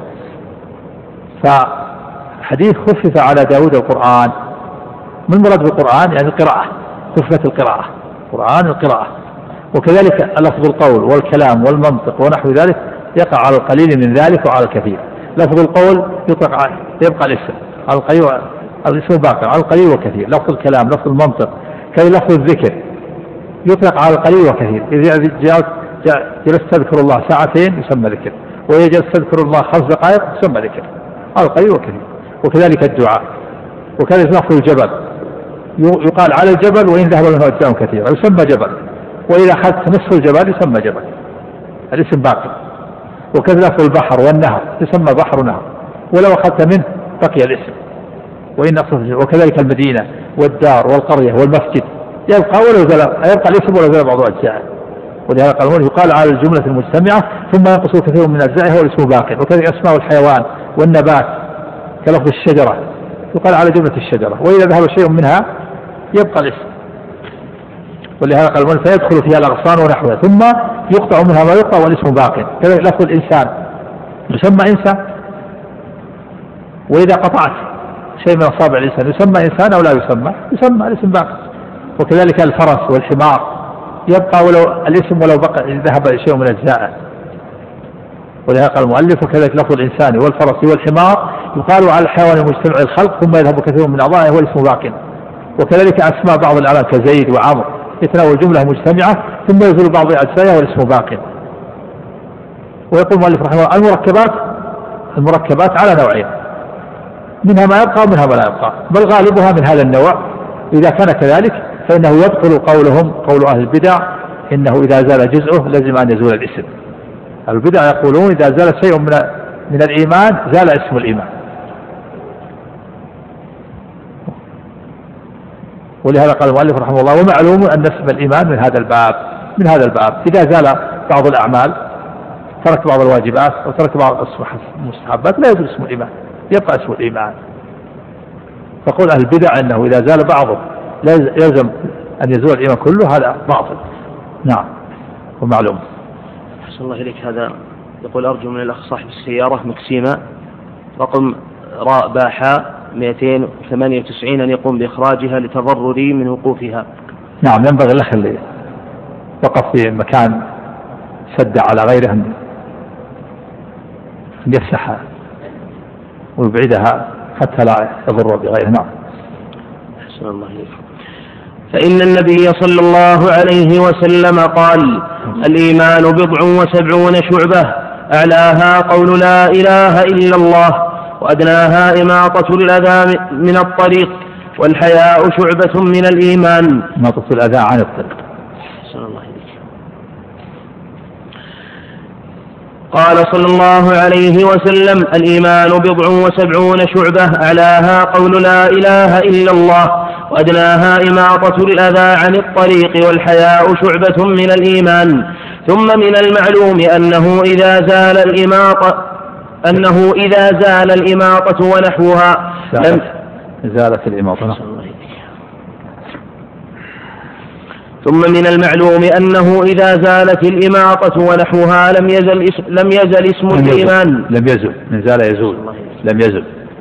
فحديث خفف على داود القرآن، من مراد بالقرآن يعني القراءة، خفت القراءة، قرآن القراءة. وكذلك لفظ القول والكلام والمنطق ونحو ذلك يقع على القليل من ذلك وعلى الكثير. لفظ القول يطلق على يبقى الاسم على القليل، الاسم باقي على القليل والكثير. لفظ الكلام لفظ المنطق كذلك لفظ الذكر يطلق على القليل والكثير. إذا جلست تذكر الله ساعتين يسمى ذكر، وإذا جلست تذكر الله خمس دقائق يسمى ذكر على القليل والكثير. وكذلك الدعاء، وكذلك لفظ الجبل يقال على الجبل وإن ذهب له أجزاء كثيرة يسمى جبل، وإذا أخذت نصف الجبل يسمى جبل، الاسم باقي. وكذلك لفظ البحر والنهر يسمى بحر ونهر، ولو أخذت منه بقي الاسم وإن أخذت. وكذلك المدينة والدار والقرية والمسجد يبقى ولو زال يبقى الاسم ولو زال بعض أجزائه. ولهذا قال يقال على الجملة المجتمعة ثم ينقص كثير من أجزائها والاسم باقي. وكذلك أسماء الحيوان والنبات كلفظ الشجرة يقال على جملة الشجرة، وإذا ذهب شيء منها يبقى الاسم. ولهذا قال المؤلف فيدخل فيها الأغصان ونحوها ثم يقطع منها ما يقطع والاسم باق. كذلك لفظ الإنسان يسمى إنسان، وإذا قطعت شيء من أصابع الإنسان يسمى إنسان أو لا يسمى؟ يسمى، الاسم باق. وكذلك الفرس والحمار يبقى ولو الاسم ولو بقى ذهب شيء من أجزائه. ولهذا قال المؤلف وكذلك لفظ الإنسان والفرس والحمار يقال على الحيوان المجتمع الخلق ثم يذهب كثير من أعضائه والاسم باق. وكذلك أسماء بعض الأعلام كزيد وعمر يتناول جملة مجتمعة ثم يزول بعض أجزائها والاسم باق. ويقول المؤلف رحمه الله المركبات المركبات على نوعين، منها ما يبقى ومنها ما لا يبقى، بل غالبها من هذا النوع. إذا كان كذلك فإنه يبطل قولهم قول أهل البدع إنه إذا زال جزءه لازم أن يزول الاسم. البدع يقولون إذا زال شيء من من الإيمان زال اسم الإيمان. ولهذا قال المؤلف رحمه الله ومعلوم أن اسم الإيمان من هذا الباب من هذا الباب إذا زال بعض الأعمال، ترك بعض الواجبات وترك بعض المستحبات لا يزول اسم الإيمان، يبقى اسم الإيمان. فقول أهل البدع أنه إذا زال بعضه يلزم أن يزول الإيمان كله هذا باطل. نعم ومعلوم.
أحسن الله إليك. هذا يقول أرجو من الأخ صاحب السيارة مكسيمة رقم راء باحاء مئتين وثمانية وتسعين أن يقوم بإخراجها لتضرري من وقوفها.
نعم ينبغي الأخ اللي وقف في مكان سد على غيره أن يفسحها ويبعدها حتى لا يضر بغيره. نعم.
أحسن الله إليك. فإن النبي صلى الله عليه وسلم قال الإيمان بضع وسبعون شعبة أعلاها قول لا إله إلا الله وأدناها إماطة الأذى من الطريق والحياء شعبة من الإيمان.
إماطة الأذى عن الطريق.
أحسن الله إليك. قال صلى الله عليه وسلم الإيمان بضع وسبعون شعبة أعلاها قول لا إله إلا الله وأدناها إماطة الأذى عن الطريق والحياء شعبة من الإيمان. ثم من المعلوم أنه إذا زال الإماطة أنه إذا زال الإماطة ونحوها
لم زالت الإماطة.
ثم من المعلوم أنه إذا زالت الإماطة ونحوها لم يزل اسم لم يزل اسم
لم
الإيمان.
لم يزل من زال يزول لم يزل.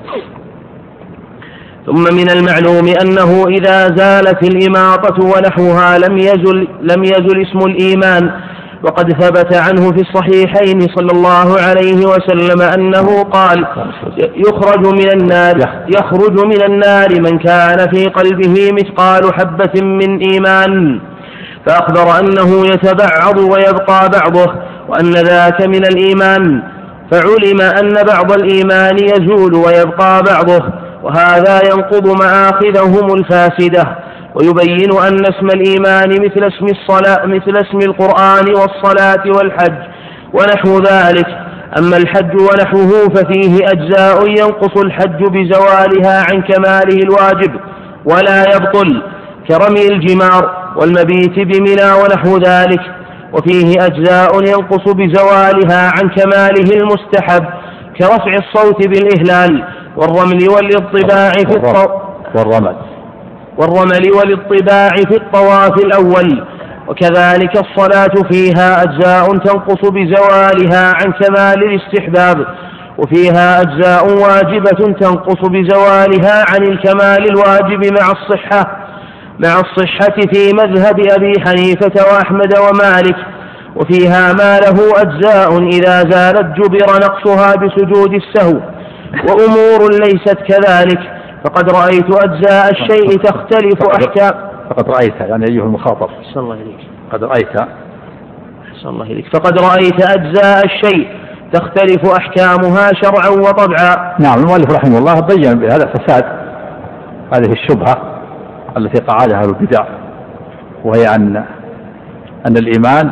ثم من المعلوم أنه إذا زالت الإماطة ونحوها لم يزل لم يزل اسم الإيمان. وقد ثبت عنه في الصحيحين صلى الله عليه وسلم أنه قال يخرج من النار يخرج من النار من كان في قلبه مثقال حبة من إيمان، فأخبر أنه يتبعض ويبقى بعضه وأن ذاك من الإيمان، فعلم أن بعض الإيمان يزول ويبقى بعضه، وهذا ينقض مآخذهم الفاسدة، ويبين أن اسم الإيمان مثل اسم الصلاة مثل اسم القرآن والصلاة والحج ونحو ذلك. أما الحج ونحوه ففيه أجزاء ينقص الحج بزوالها عن كماله الواجب ولا يبطل، كرمي الجمار والمبيت بمنى ونحو ذلك، وفيه أجزاء ينقص بزوالها عن كماله المستحب، كرفع الصوت بالإهلال والرمل والاطباع في الطواف
والرمل
والرمل والاطباع في الطواف الأول. وكذلك الصلاة فيها أجزاء تنقص بزوالها عن كمال الاستحباب، وفيها أجزاء واجبة تنقص بزوالها عن الكمال الواجب مع الصحة مع الصحة في مذهب أبي حنيفة وأحمد ومالك. وفيها ما له أجزاء إذا زالت جبر نقصها بسجود السهو، وأمور ليست كذلك، فقد رأيت أجزاء الشيء تختلف أحكام.
فقد رأيت يعني أيها المخاطب
أحسن الله إليك.
قد رأيت
أحسن الله إليك. فقد رأيت أجزاء الشيء تختلف أحكامها شرعا وطبعا.
نعم. المؤلف رحمه الله بين بهذا فساد هذه الشبهة التي قعدها البدع، وهي أن أن الإيمان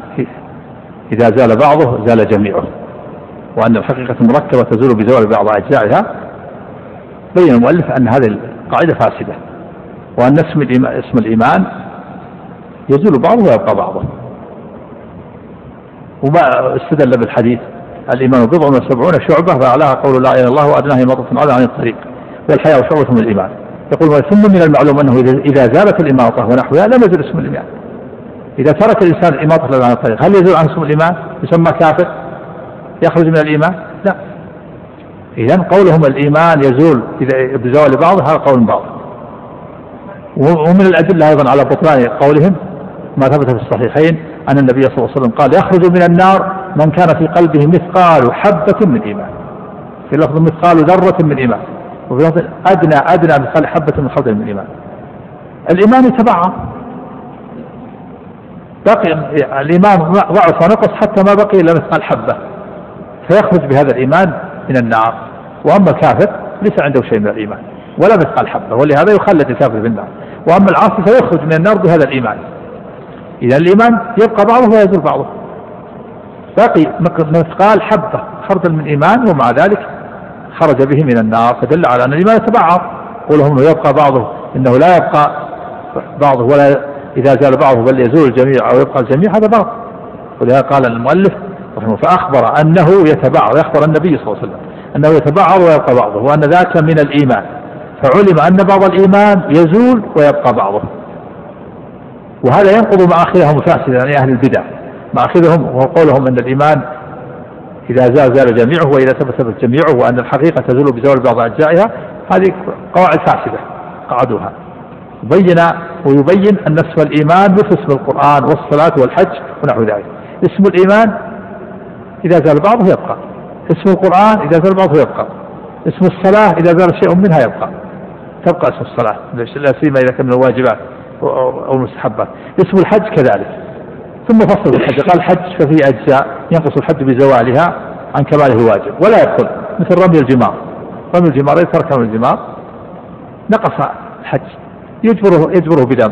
إذا زال بعضه زال جميعه، وأن الحقيقة مركبة تزول بزوال بعض أجزائها. بين المؤلف أن هذه القاعدة فاسدة، وأن اسم الإيمان, اسم الإيمان يزول بعضه ويبقى بعضه. وما استدل بالحديث الإيمان بضع وسبعون شعبة فأعلاها قول لا إله إلا الله وأدناها إماطة الأذى عن الطريق والحياء شعبة من الإيمان. يقول ثم من المعلوم أنه إذا زالت الإماطة ونحوها لم يزل اسم الإيمان. إذا ترك الإنسان الإماطة عن الطريق هل يزول عن اسم الإيمان؟ يسمى كافر؟ يخرج من الإيمان؟ لا. إذن قولهم الإيمان يزول بزوال بعضه هذا قول بعض. ومن الأدلة أيضا على بطلان قولهم ما ثبت في الصحيحين أن النبي صلى الله عليه وسلم قال يخرج من النار من كان في قلبه مثقال حبة من إيمان، في لفظ مثقال ذرة من إيمان، وفي لفظ أدنى أدنى مثقال حبة من خردل من إيمان. الإيمان يتبعض، بقي الإيمان ضعف ونقص حتى ما بقي إلا مثقال حبة فيخرج بهذا الإيمان من النار. وأما الكافر ليس عنده شيء من الإيمان ولا مثقال حبة، ولهذا يخلد الكافر في النار. وأما العاصي فيخرج من النار بهذا الإيمان. إذا الإيمان يبقى بعضه ويزول بعضه، باقي مثقال حبة خردل من إيمان ومع ذلك خرج به من النار، فدل على أن الإيمان يتبعض. قولهم إنه يبقى بعضه، إنه لا يبقى بعضه ولا إذا زال بعضه بل يزول الجميع أو يبقى الجميع، هذا باطل. ولهذا قال المؤلف رحمه فأخبر أنه يتبعض، يخبر النبي صلى الله عليه وسلم أنه يتبعض ويبقى بعضه وأن ذاك من الإيمان، فعلم أن بعض الإيمان يزول ويبقى بعضه. وهذا ينقض مآخذهم فاسدا عن أهل البدع، مآخذهم وقولهم أن الإيمان إذا زال زال جميعه وإذا ثبت ثبت جميعه، وأن الحقيقة تزول بزوال بعض أجزائها. هذه قواعد فاسدة قعدوها. بين ويبين أن اسم الإيمان مثل اسم القرآن والصلاة والحج ونحو ذلك. اسم الإيمان إذا زال بعضه يبقى، اسم القرآن إذا زال بعضه يبقى، اسم الصلاة إذا زال شيء منها يبقى، تبقى اسم الصلاة لا سيما إذا كان من الواجبات أو المستحبات. اسم الحج كذلك. ثم فصل الحج قال الحج ففيه أجزاء ينقص الحج بزوالها عن كماله الواجب ولا يدخل، مثل رمي الجمار. رمي الجمار إذا ترك من الجمار نقص الحج، يجبره يجبره بدم.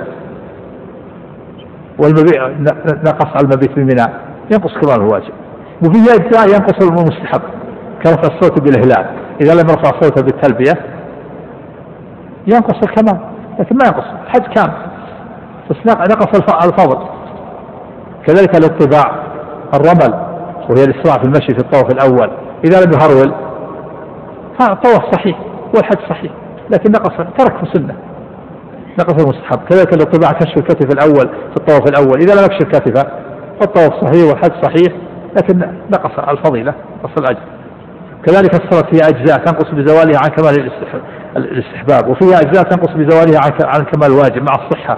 والمبيت نقص على المبيت بمنى ينقص كماله الواجب. وفيه أجزاء ينقص المستحب كرفع الصوت بالإهلال، إذا لم يرفع صوته بالتلبية ينقص الكمال، لكن ما ينقص الحج كامل، بس نقص الفضل. كذلك الاطباع الرمل وهي الإسراع في المشي في الطواف الأول، إذا لم يهرول هذا الطواف صحيح والحج صحيح، لكن نقص ترك في سنة نقص المستحب. كذلك الاطباع كشف الكتف الأول في الطواف الأول، إذا لم يكشف كتفه فالطواف صحيح والحج صحيح، لكن نقص الفضيلة نقص الأجر. كذلك الصلاة فيها أجزاء تنقص بزوالها عن كمال الاستحباب، وفيها أجزاء تنقص بزوالها عن كمال الواجب مع الصحة.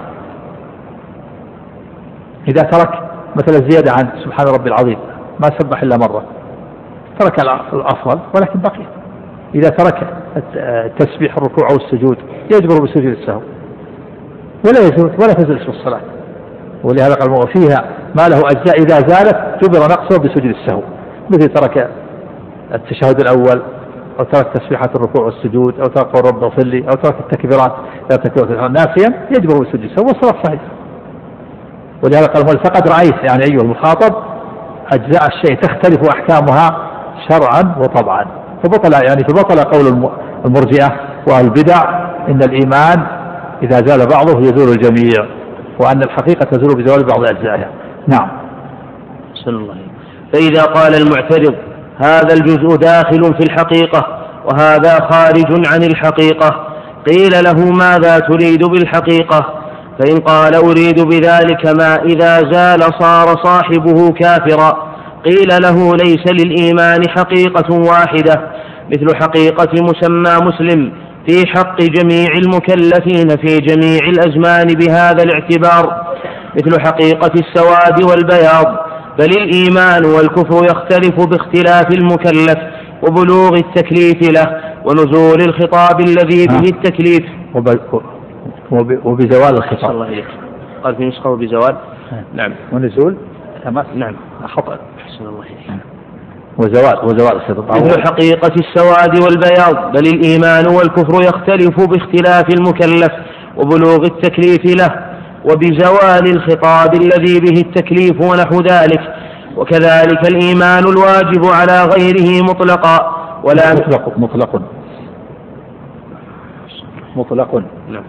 إذا ترك مثل الزيادة عن سبحان ربي العظيم ما سبح إلا مرة ترك الأفضل ولكن بقي. إذا ترك التسبيح الركوع والسجود يجبر بسجود السهو ولا يزول ولا تزل اسم الصلاة. ولهذا قال وفيها ما له أجزاء إذا زالت جبر نقصه بسجود السهو، مثل ترك التشهد الأول أو ترك تسبيحة الركوع والسجود أو ترك الرب اغفر لي أو ترك التكبيرات ناسيا يجبر بسجود السهو والصلاة صحيحة. ولهذا قال فقد رأيت يعني أيها المخاطب أجزاء الشيء تختلف أحكامها شرعا وطبعا. فبطل يعني فبطل قول المرجئة وأهل البدع إن الإيمان إذا زال بعضه يزول الجميع، وأن الحقيقة تزول بزوال بعض أجزائها. نعم.
صلى الله عليه. فإذا قال المعترض هذا الجزء داخل في الحقيقة وهذا خارج عن الحقيقة، قيل له ماذا تريد بالحقيقة؟ فإن قال أريد بذلك ما إذا زال صار صاحبه كافرا، قيل له ليس للإيمان حقيقة واحدة مثل حقيقة مسمى مسلم في حق جميع المكلفين في جميع الأزمان بهذا الاعتبار، مثل حقيقة السواد والبياض، بل الإيمان والكفر يختلف باختلاف المكلف وبلوغ التكليف له ونزول الخطاب الذي به التكليف
وبزوال الخطاب.
الله إليك. قال في نسخة وبزوال. نعم.
ونزول.
نعم. خطأ. أحسن الله إليك.
وزوال وزوال الخطاب.
مثل حقيقة السواد والبياض، بل الإيمان والكفر يختلف باختلاف المكلف وبلوغ التكليف له وبزوال الخطاب الذي به التكليف ونحو ذلك. وكذلك الإيمان الواجب على غيره مطلقا ولا
مطلق مطلق مطلق.
نعم.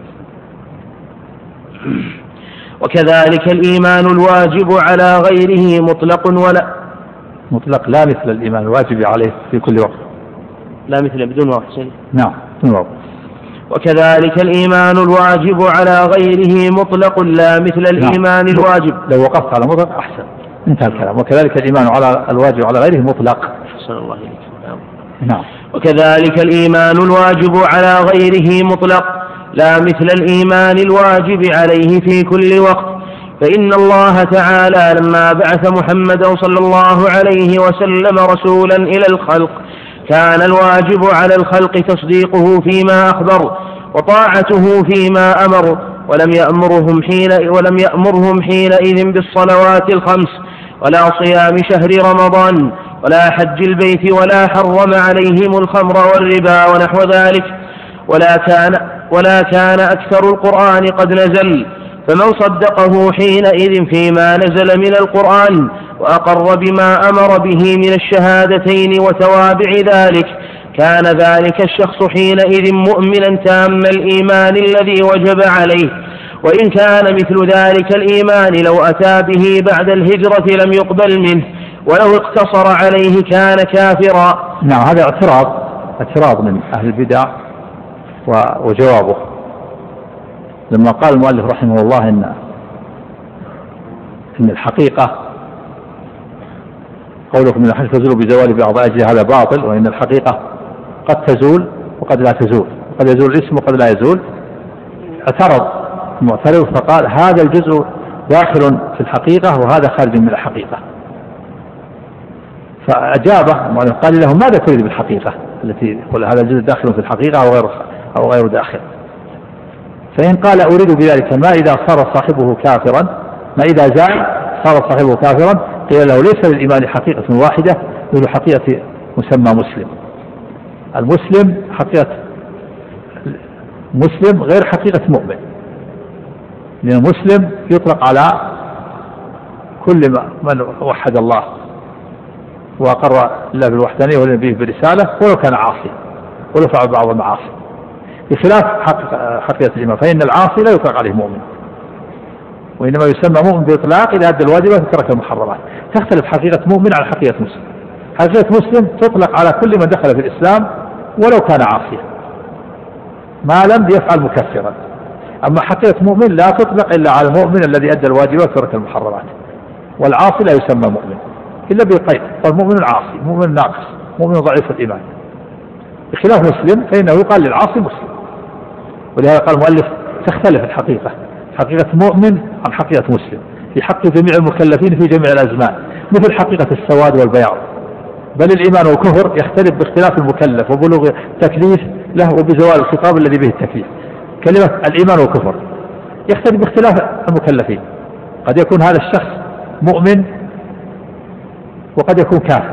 وكذلك الإيمان الواجب على غيره مطلق ولا
مطلق لا مثل الإيمان الواجب عليه في كل وقت.
لا مثل بدون وقت.
نعم بدون وقت.
وكذلك الإيمان الواجب على غيره مطلق لا مثل الإيمان
نعم.
الواجب.
لو وقفت على مطلق أحسن، انتهى الكلام. وكذلك الإيمان على الواجب على غيره مطلق.
الله إليك.
نعم.
وكذلك الإيمان الواجب على غيره مطلق لا مثل الإيمان الواجب عليه في كل وقت. فإن الله تعالى لما بعث محمدا صلى الله عليه وسلم رسولا إلى الخلق كان الواجب على الخلق تصديقه فيما أخبر وطاعته فيما أمر، ولم يأمرهم حين ولم يأمرهم حينئذ بالصلوات الخمس ولا صيام شهر رمضان ولا حج البيت ولا حرم عليهم الخمر والربا ونحو ذلك، ولا كان ولا كان أكثر القرآن قد نزل، فمن صدقه حينئذ فيما نزل من القرآن وأقر بما أمر به من الشهادتين وتوابع ذلك كان ذلك الشخص حينئذ مؤمنا تام الإيمان الذي وجب عليه، وإن كان مثل ذلك الإيمان لو أتى به بعد الهجرة لم يقبل منه، ولو اقتصر عليه كان كافرا.
نعم، هذا اعتراض اعتراض من أهل البدع وجوابه لما قال المؤلف رحمه الله إن إن الحقيقة قولكم من الحق تزول بزوال بعض أجل هذا باطل، وإن الحقيقة قد تزول وقد لا تزول، قد يزول الاسم وقد لا يزول. اعترض المعترض فقال هذا الجزء داخل في الحقيقة وهذا خارج من الحقيقة، فأجابه قال له ماذا تريد بالحقيقة التي يقول هذا الجزء داخل في الحقيقة أو غير أو غير داخل؟ فإن قال أريد بذلك ما إذا صار صاحبه كافرا، ما إذا زال صار صاحبه كافرا، قيل له ليس للإيمان حقيقة واحدة مثل حقيقة مسمى مسلم. المسلم حقيقة مسلم غير حقيقة مؤمن، لأن المسلم يطلق على كل من وحد الله وأقر الله بالوحدانية والنبي بالرسالة ولو كان عاصي ولو فعل بعض المعاصي، بخلاف حقيقة الإيمان فإن العاصي لا يطلق عليه مؤمن، وإنما يسمى مؤمن بإطلاق إذا أدى الواجبات وترك المحرمات. تختلف حقيقة مؤمن عن حقيقة مسلم. حقيقة مسلم تطلق على كل من دخل في الإسلام ولو كان عاصيا ما لم يفعل مكفرا، أما حقيقة مؤمن لا تطلق إلا على المؤمن الذي أدى الواجبات وترك المحرمات، والعاصي لا يسمى مؤمن إلا بقيد، فالمؤمن عاصي، مؤمن ناقص، مؤمن ضعيف الإيمان، بخلاف مسلم فإنه يقال للعاصي مسلم. ولهذا قال المؤلف تختلف الحقيقة، حقيقة مؤمن عن حقيقة مسلم في حق جميع المكلفين في جميع الأزمان، مثل حقيقة السواد والبياض. بل الإيمان والكفر يختلف باختلاف المكلف وبلوغ التكليف له وبزوال الخطاب الذي به التكليف. كلمة الإيمان والكفر يختلف باختلاف المكلفين، قد يكون هذا الشخص مؤمن وقد يكون كافر.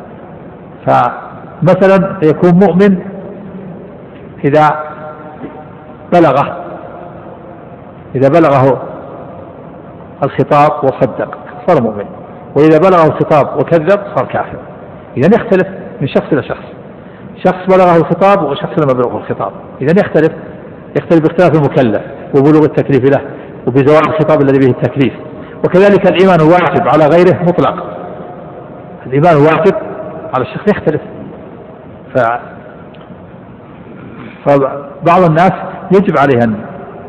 فمثلا يكون مؤمن إذا بلغه إذا بلغه الخطاب وصدق صار مؤمن، وإذا بلغه الخطاب وكذب صار كافر. إذن يختلف من شخص إلى شخص، شخص بلغه الخطاب وشخص لم يبلغه الخطاب، إذن يختلف يختلف باختلاف المكلف وبلوغ التكليف له وبزوال الخطاب الذي به التكليف. وكذلك الإيمان واجب على غيره مطلق، الإيمان واجب على الشخص يختلف. ف... فبعض الناس يجب عليه أن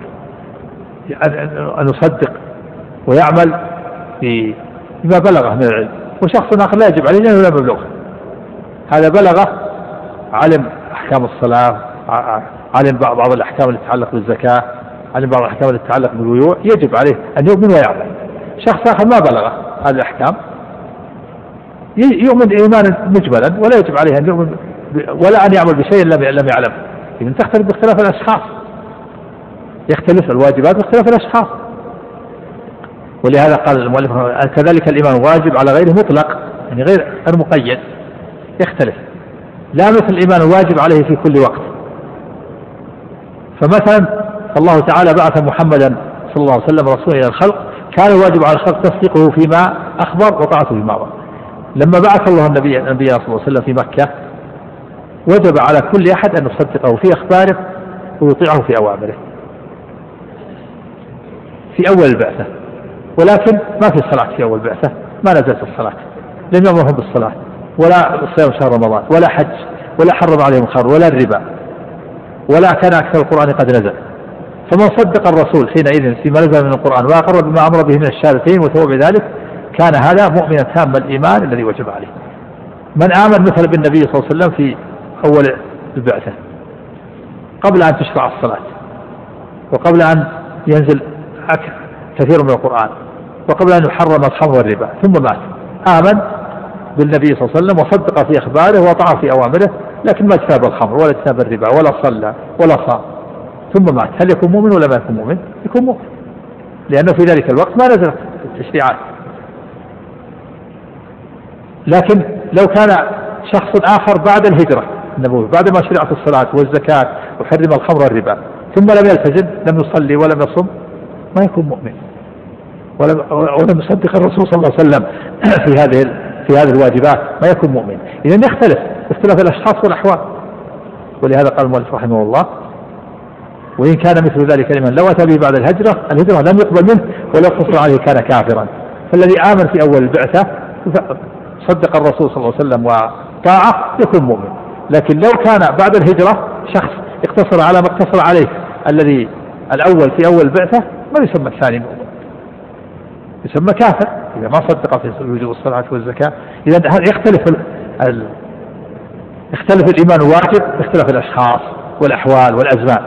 أن يصدق ويعمل بما بلغه من العلم، وشخص آخر لا يجب عليه لأنه لا مبلغ. هذا بلغه علم أحكام الصلاة، علم بعض الأحكام التي تتعلق بالزكاة، علم بعض الأحكام التي تتعلق بالبيوع، يجب عليه أن يؤمن ويعمل. شخص آخر ما بلغه هذه الأحكام يؤمن إيمانا مجملا ولا يجب عليه أن يؤمن ولا أن يعمل بشيء لم يعلم. إذن تختلف باختلاف الأشخاص، يختلف الواجبات باختلاف الأشخاص. ولهذا قال المؤلف كذلك الإيمان واجب على غيره مطلق، يعني غير المقيد، يختلف لا مثل الإيمان الواجب عليه في كل وقت. فمثلا الله تعالى بعث محمدا صلى الله عليه وسلم رسولا إلى الخلق، كان الواجب على الخلق تصديقه فيما أخبر وطاعته فيما أمر. لما بعث الله النبي النبي صلى الله عليه وسلم في مكة وجب على كل أحد أن يصدقه في أخباره ويطيعه في أوامره في أول البعثة. ولكن ما في صلاة في أول بعثة، ما نزلت الصلاة، لم يأمرهم بالصلاة ولا صيام شهر رمضان ولا حج ولا حرم عليهم الخمر ولا الربا. ولا كان أكثر القرآن قد نزل. فمن صدق الرسول حينئذ فيما نزل من القرآن وأقر بما أمر به من الشهادتين وثوب بذلك كان هذا مؤمنا تام الإيمان الذي وجب عليه. من آمن مثل بالنبي صلى الله عليه وسلم في أول البعثة قبل أن تشرع الصلاة وقبل أن ينزل كثير من القرآن وقبل أن يحرم الخمر والربا ثم مات، آمن بالنبي صلى الله عليه وسلم وصدق في إخباره وطاع في أوامره لكن ما اجتنب الخمر ولا اجتنب الربا ولا صلى ولا صام ثم مات، هل يكون مؤمن ولا ما يكون مؤمن؟ يكون مؤمن، لأنه في ذلك الوقت ما نزلت التشريعات. لكن لو كان شخص آخر بعد الهجرة النبوية بعد ما شرعت الصلاة والزكاة وحرم الخمر والربا ثم لم يلتزم لم يصلي ولم يصم ما يكون مؤمن ولم, ولم يصدق الرسول صلى الله عليه وسلم في هذه في هذه الواجبات ما يكون مؤمن. إذن يختلف اختلاف الأشخاص والأحوال. ولهذا قال المؤلف رحمه الله وإن كان مثل ذلك لمن لو أتى به بعد الهجرة الهجرة لم يقبل منه ولو قصر عليه كان كافرا. فالذي آمن في أول البعثة صدق الرسول صلى الله عليه وسلم وطاعه يكون مؤمن. لكن لو كان بعد الهجرة شخص اقتصر على ما اقتصر عليه الذي الأول في أول البعثة ما يسمى الثاني مؤمن، يسمى كافر إذا ما صدق في وجوب الصلاة والزكاة. إذا يختلف ال... يختلف الإيمان الواجب باختلاف الأشخاص والأحوال والأزمان.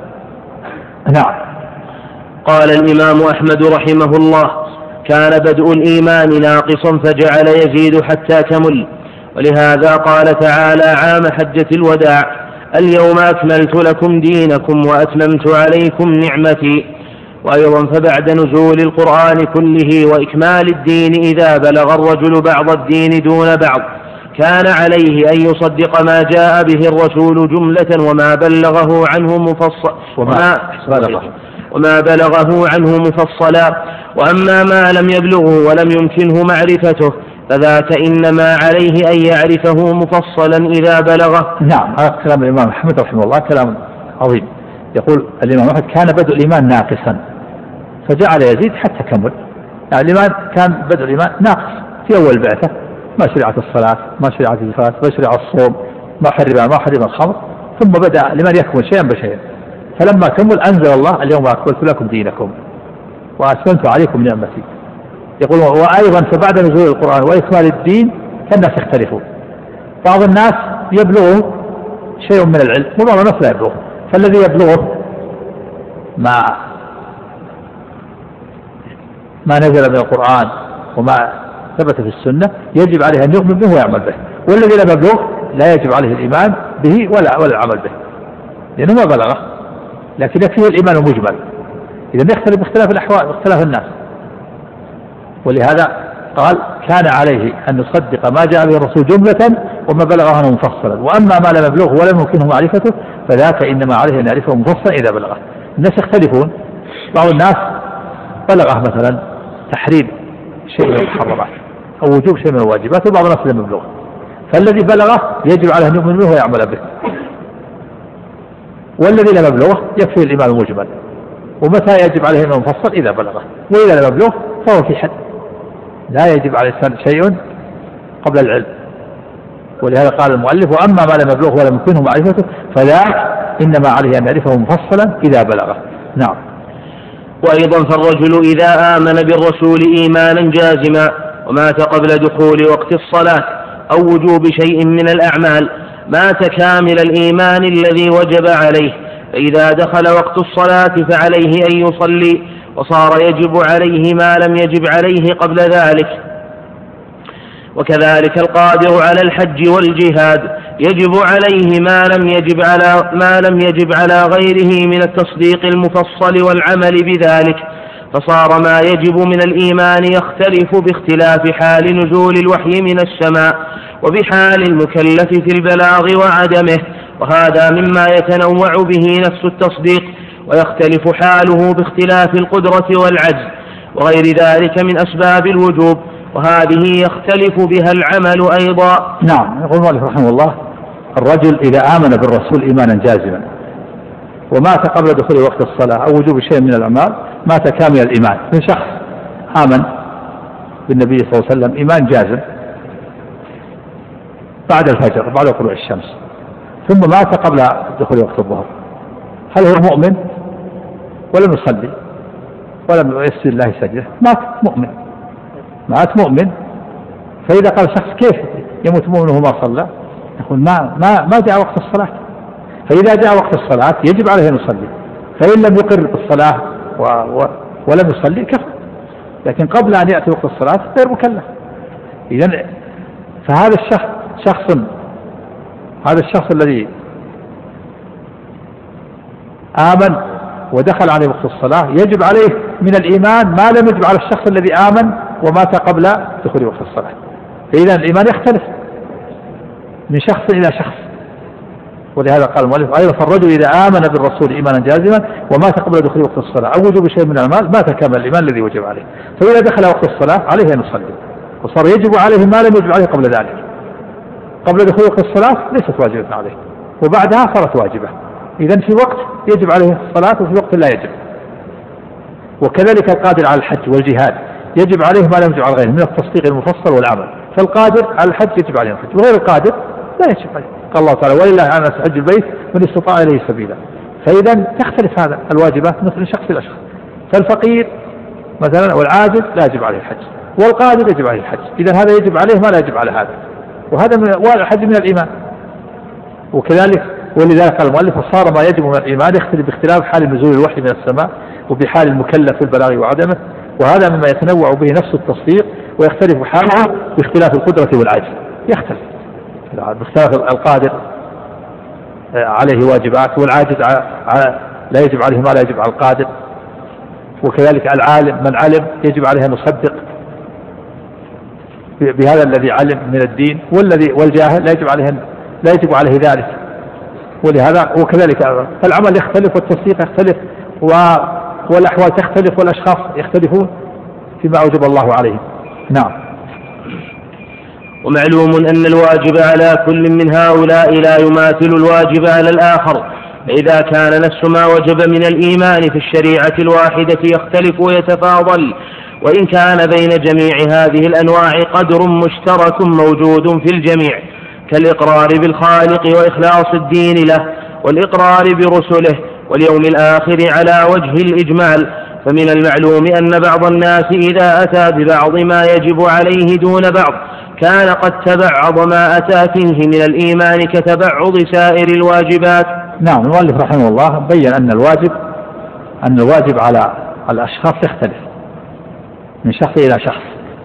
نعم.
قال الإمام أحمد رحمه الله كان بدء الإيمان ناقصا فجعل يزيد حتى كمل، ولهذا قال تعالى عام حجة الوداع اليوم أكملت لكم دينكم وأتممت عليكم نعمتي. وأيضا فبعد نزول القرآن كله وإكمال الدين إذا بلغ الرجل بعض الدين دون بعض كان عليه أن يصدق ما جاء به الرسول جملة وما بلغه عنه مفصل وما, وما بلغه عنه مفصلا، وأما ما لم يبلغه ولم يمكنه معرفته فذاك إنما عليه أن يعرفه مفصلا إذا بلغه.
نعم، هذا كلام الإمام أحمد رحمه الله كلام عظيم. يقول الإمام أحمد كان بدء الإيمان ناقصا فجعل يزيد حتى كمل. يعني الإيمان كان بدء الإيمان ناقص في أول بعثة ما شرعت الصلاة ما شرعت الزكاة ما شرع الصوم ما حرم ما حرم الخمر ثم بدأ لمن يكمل شيئا بشيء. فلما كمل أنزل الله اليوم أكملت لكم دينكم وأتممت عليكم نعمتي. يقول وأيضا فبعد نزول القرآن وإكمال الدين فالناس يختلفون. بعض الناس يبلغه شيء من العلم وبعض الناس لا يبلغه. فالذي يبلغه ما ما نزل من القرآن وما ثبت في السنة يجب عليه أن يؤمن به ويعمل به، والذي لم يبلغ لا يجب عليه الإيمان به ولا ولا العمل به لأنه ما بلغه، لكن يكفيه الإيمان مجمل. إذا يختلف باختلاف الأحوال واختلاف الناس. ولهذا قال كان عليه أن يصدق ما جاء به الرسول جملة وما بلغه عنه مفصلا، وأما ما لم يبلغه ولم يمكنه معرفته فذاك إنما عليه أن يعرفه مفصلا إذا بلغه. الناس يختلفون، بعض الناس بلغه مثلا تحريم شيء من المحرمات أو وجوب شيء من الواجبات وبعض الناس لم يبلغه، فالذي بلغه يجب عليه أن يؤمن به ويعمل به، والذي لم يبلغه يكفي الإيمان المجمل. ومتى يجب عليه أنه مفصل؟ إذا بلغه، وإذا لم يبلغه فهو في حد لا يجب على الإنسان شيء قبل العلم. ولهذا قال المؤلف وأما ما لم يبلغه ولم يمكنه معرفته فذاك إنما عليه أن يعرفه مفصلا إذا بلغه. نعم.
وأيضا فالرجل إذا آمن بالرسول إيمانا جازما ومات قبل دخول وقت الصلاة أو وجوب شيء من الأعمال مات كامل الإيمان الذي وجب عليه، فإذا دخل وقت الصلاة فعليه أن يصلي وصار يجب عليه ما لم يجب عليه قبل ذلك. وكذلك القادر على الحج والجهاد يجب عليه ما لم يجب على ما لم يجب على غيره من التصديق المفصل والعمل بذلك، فصار ما يجب من الإيمان يختلف باختلاف حال نزول الوحي من السماء وبحال المكلف في البلاغ وعدمه، وهذا مما يتنوع به نفس التصديق ويختلف حاله باختلاف القدرة والعجز وغير ذلك من أسباب الوجوب، وهذه يختلف بها العمل أيضا.
نعم. يقول المؤلف رحمه الله الرجل إذا آمن بالرسول إيمانا جازما ومات قبل دخول وقت الصلاة أو وجوب شيء من الأعمال مات كامل الإيمان. من شخص آمن بالنبي صلى الله عليه وسلم إيمان جازم بعد الفجر بعد طلوع الشمس ثم مات قبل دخول وقت الظهر هل هو مؤمن ولم يصلي ولم يسجد الله سجده؟ مات مؤمن، مات مؤمن. فإذا قال شخص كيف يموت مؤمن وهو ما صلى؟ يقول ما ما ما جاء وقت الصلاة. فإذا جاء وقت الصلاة يجب عليه أن يصلي، فإن لم يقر بالصلاة و و ولم يصلي كفر، لكن قبل أن يأتي وقت الصلاة غير مكلف. إذن فهذا الشخص شخص هذا الشخص الذي آمن ودخل عليه وقت الصلاة يجب عليه من الإيمان ما لم يجب على الشخص الذي آمن ومات قبل دخول وقت الصلاة. فإذا الإيمان يختلف من شخص إلى شخص. ولهذا قال المؤلف أيضا فالرجل إذا آمن بالرسول إيمانا جازما ومات قبل دخول وقت الصلاة أو وجوب شيء من الأعمال مات كامل الإيمان الذي وجب عليه. فإذا دخل وقت الصلاة عليه أن يصلي، وصار يجب عليه ما لم يجب عليه قبل ذلك. قبل دخول وقت الصلاة ليست واجبة عليه، وبعدها صارت واجبة. إذن في وقت يجب عليه الصلاة وفي وقت لا يجب. وكذلك القادر على الحج والجهاد يجب عليه ما لم يجب على غيره من التصديق المفصل والعمل. فالقادر على الحج يجب عليه الحج، وغير القادر لا يجب عليه. قال الله تعالى ولله على الناس حج البيت من استطاع إليه سبيلا. فإذا تختلف هذا الواجبات مثل شخص إلى شخص. فالفقير مثلا والعاجز لا يجب عليه الحج، والقادر يجب عليه الحج. إذا هذا يجب عليه ما لا يجب على هذا، وهذا من الحج من الإيمان. وكذلك ولذلك قال المؤلف صار ما يجب من الإيمان يختلف باختلاف حال نزول الوحي من السماء وبحال المكلف في البلاغ وعدمه، وهذا مما يتنوع به نفس التصديق ويختلف حاله باختلاف القدرة والعجز. يختلف باختلاف القادر عليه واجبات، والعاجز لا يجب عليه ما لا يجب على القادر. وكذلك العالم من علم يجب عليه أن يصدق بهذا الذي علم من الدين، والذي والجاهل لا يجب عليه لا يجب عليه ذلك. ولهذا وكذلك العمل يختلف والتصديق يختلف والأحوال تختلف والأشخاص يختلفون فيما أوجب الله عليهم. نعم.
ومعلوم أن الواجب على كل من هؤلاء لا يماثل الواجب على الآخر، فإذا كان نفس ما وجب من الإيمان في الشريعة الواحدة يختلف ويتفاضل، وإن كان بين جميع هذه الأنواع قدر مشترك موجود في الجميع كالإقرار بالخالق وإخلاص الدين له، والإقرار برسله واليوم الآخر على وجه الإجمال. فمن المعلوم أن بعض الناس إذا أتى ببعض ما يجب عليه دون بعض كان قد تبعض ما أتى فيه من الإيمان كتبعض سائر الواجبات.
نعم. المؤلف رحمه الله بين أن الواجب أن الواجب على الأشخاص يختلف من شخص إلى شخص،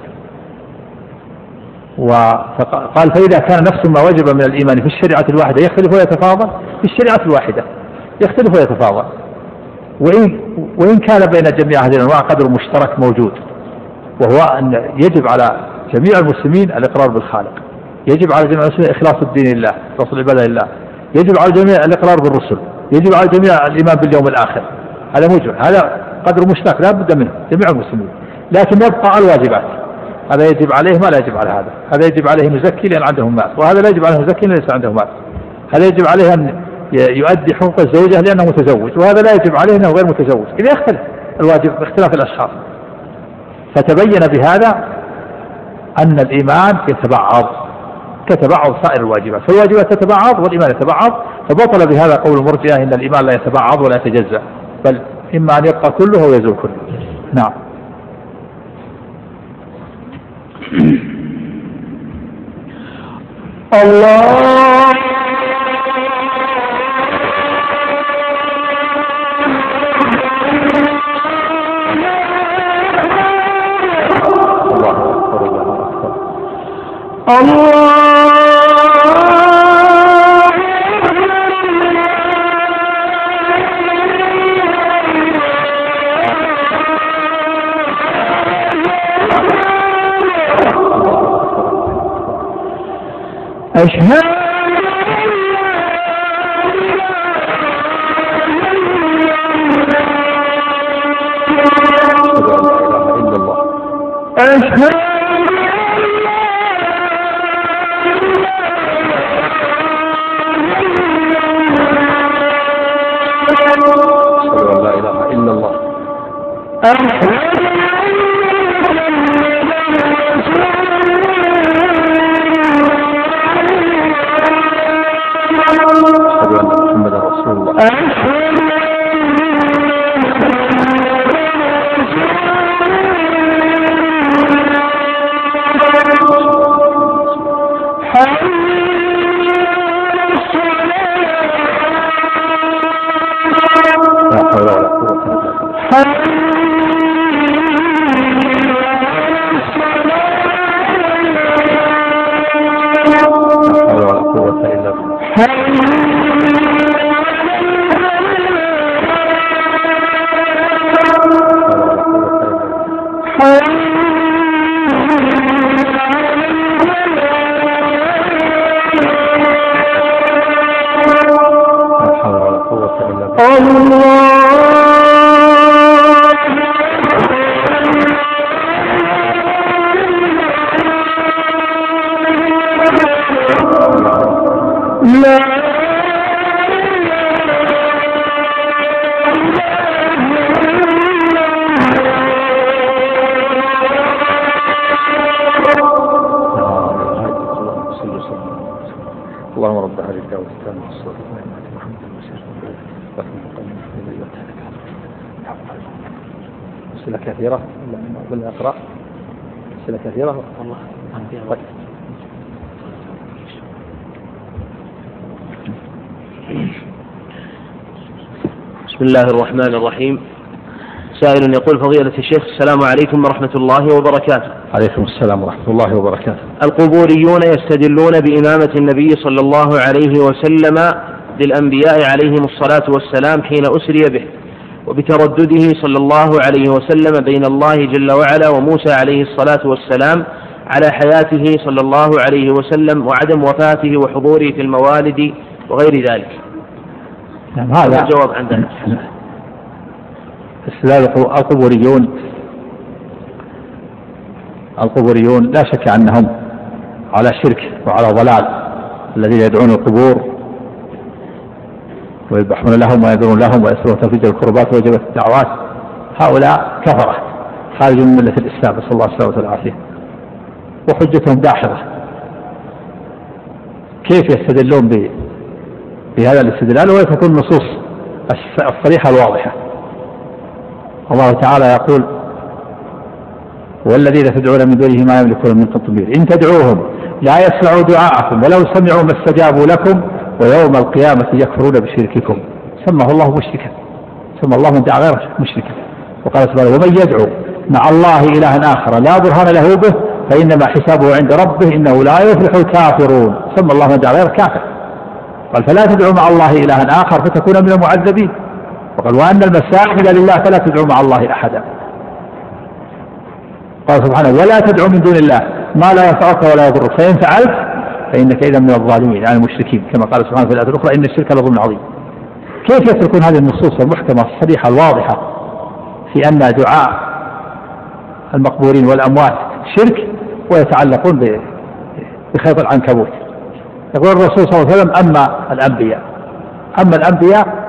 وقال فإذا كان نفس ما وجب من الإيمان في الشريعة الواحدة يختلف ويتفاضل، في الشريعة الواحدة يختلف ويتفاضل، وإن, وإن كان بين جميع هذه الأنواع قدر مشترك موجود، وهو أن يجب على جميع المسلمين الإقرار بالخالق، يجب على جميع المسلمين إخلاص الدين لله رسول العبادة لله، يجب على الجميع الإقرار بالرسل، يجب على الجميع الإيمان باليوم الآخر. هذا موجب، هذا قدر مشترك لا بد منه جميع المسلمين. لكن يبقى الواجبات، هذا يجب عليه ما لا يجب على هذا، هذا يجب عليه مزكي لأن عنده مال، وهذا لا يجب عليه مزكي لأن ليس عنده مال، هذا يجب عليه أن يؤدي حقوق الزوجة لأنه متزوج، وهذا لا يجب عليه أنه غير متزوج. إذا يختلف الواجب باختلاف الأشخاص. فتبين بهذا أن الإيمان يتبعض كتبعض سائر الواجبات، فالواجبات تتبعض والإيمان يتبعض. فبطل بهذا قول المرجئة إن الإيمان لا يتبعض ولا يتجزأ، بل إما أن يبقى كله أو يزول كله. نعم. الله أشهد أشهد أن لا إله إلا الله أشهد أن محمدا رسول الله. اللهم رب هذه الدعوة التامة والصلاة محمد أسئلة كثيرة ولا أقرأ أسئلة كثيرة والله طيب.
بسم الله الرحمن الرحيم. سائل يقول: فضيلة الشيخ السلام عليكم ورحمة الله وبركاته.
عليكم السلام ورحمة الله وبركاته.
القبوريون يستدلون بإمامة النبي صلى الله عليه وسلم للأنبياء عليهم الصلاة والسلام حين أسري به، وبتردده صلى الله عليه وسلم بين الله جل وعلا وموسى عليه الصلاة والسلام على حياته صلى الله عليه وسلم وعدم وفاته وحضوره في الموالد وغير ذلك.
نعم هذا
الجواب عن ذلك.
استدلال القبوريون القبوريون لا شك أنهم على شرك وعلى ضلال، الذين يدعون القبور ويذبحون لهم ويذرون لهم ويسرون تنفيذ القربات ووجبت الدعوات، هؤلاء كفرة خارج من ملة الإسلام، نسأل الله السلامة والعافية، وحجتهم داحضة. كيف يستدلون بهذا الاستدلال ولا تكون النصوص الصريحة الواضحة؟ الله تعالى يقول: والذين تدعون من دونه ما يملكون من قطمير إن تدعوهم لا يسمعوا دعاءكم ولو سمعوا ما استجابوا لكم ويوم القيامة يكفرون بشرككم. سماه الله مشركا، سمى الله من دعا غيره مشركا. وقال سبحانه: ومن يدعو مع الله إلها آخر لا برهان له به فإنما حسابه عند ربه إنه لا يفلح الكافرون. سمى الله من دعا غيره كافر. قال: فلا تدعوا مع الله إلها آخر فتكون من المعذبين. وقال: وأن المساجد لله فلا تدعوا مع الله أحدا. قال سبحانه: ولا تدعوا من دون الله ما لا ينفعك ولا يضرك فإن فعلت فإنك إذا من الظالمين، يعني المشركين، كما قال سبحانه في الآية الأخرى: إن الشرك لظلم عظيم. كيف يتركون هذه النصوص المحكمة الصريحة الواضحة في أن دعاء المقبورين والأموات شرك ويتعلقون بخيط العنكبوت؟ يقول الرسول صلى الله عليه وسلم: أما الأنبياء أما الأنبياء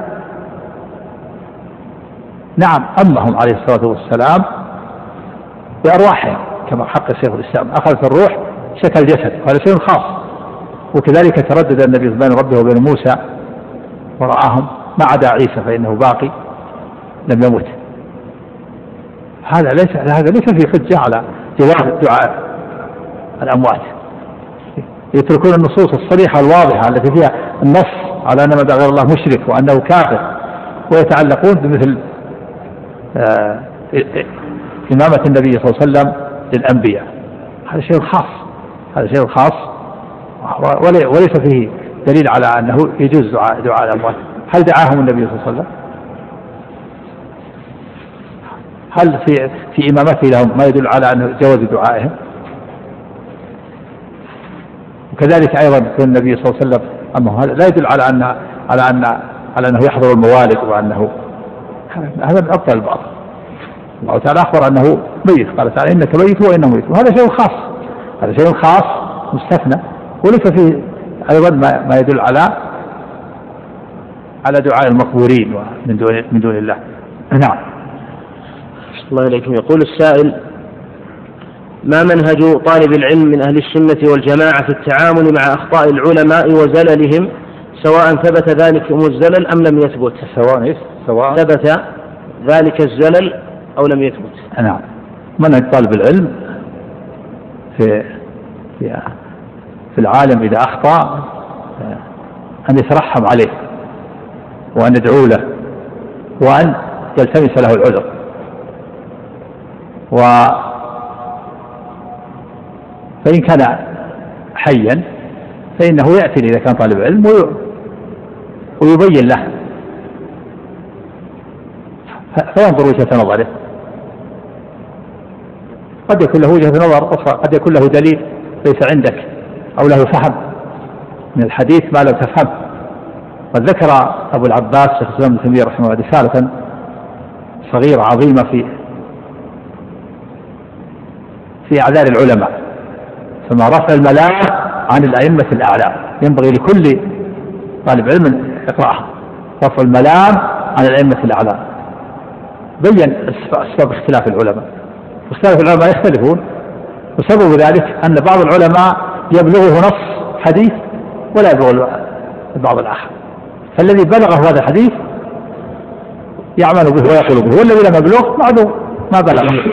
نعم أمهم عليه الصلاة والسلام بأرواحهم كما حق شيخ الإسلام، أخذت الروح شكل الجسد، وهذا شيء خاص. وكذلك تردد النبي بين ربه وبين موسى ورآهم ما عدا عيسى فإنه باقي لم يمت. هذا ليس هذا ليس في حجة على جواز دعاء الأموات. يتركون النصوص الصريحة الواضحة التي فيها النص على أن من دعا غير الله مشرك وأنه كافر، ويتعلقون بمثل آه إمامة النبي صلى الله عليه وسلم للأنبياء. هذا شيء خاص، هذا شيء خاص وليس فيه دليل على أنه يجوز دعاء, دعاء الأموات. هل دعاهم النبي صلى الله عليه وسلم؟ هل في في إمامته لهم ما يدل على أنه جواز دعائهم؟ وكذلك أيضا يكون النبي صلى الله عليه وسلم أما هذا لا يدل على أن على أن على أنه يحضر الموالد، وأنه هذا من أبطل الباطل. الله تعالى أخبر أنه ميت، قال تعالى: إنك ميت وإنه ميت. وهذا شيء خاص، هذا شيء خاص مستثنى، وليس فيه أيضا ما, ما يدل على على دعاء المقبورين من دون من دون الله. نعم.
الله إليكم. يقول السائل: ما منهج طالب العلم من أهل السنة والجماعة في التعامل مع أخطاء العلماء وزللهم، سواء ثبت ذلك الزلل أم لم يثبت؟
سواء سواء
ثبت ذلك الزلل أو لم يثبت.
نعم. منهج طالب العلم في في في العالم إذا أخطأ أن يترحم عليه وأن يدعو له وأن يلتمس له العذر، و فإن كان حيا فإنه يأتي إذا كان طالب علم ويبين له فينظر وجهة نظره. قد يكون له وجهة نظر أخرى، قد يكون له دليل ليس عندك، أو له فهم من الحديث ما لم تفهم. قد ذكر أبو العباس شيخ الإسلام ابن تيمية رحمه الله رسالة صغيرة عظيمة في في أعذار العلماء، ثم رفع الملام عن الأئمة الأعلام، ينبغي لكل طالب علم يقرأها. رفع الملام عن الأئمة الأعلام، بين أسباب اختلاف العلماء. واختلاف العلماء يختلفون، وسبب ذلك أن بعض العلماء يبلغه نص حديث ولا يبلغ البعض الآخر، فالذي بلغه هذا الحديث يعمل به ويقول به، والذي لم يبلغه بعضه ما بلغه.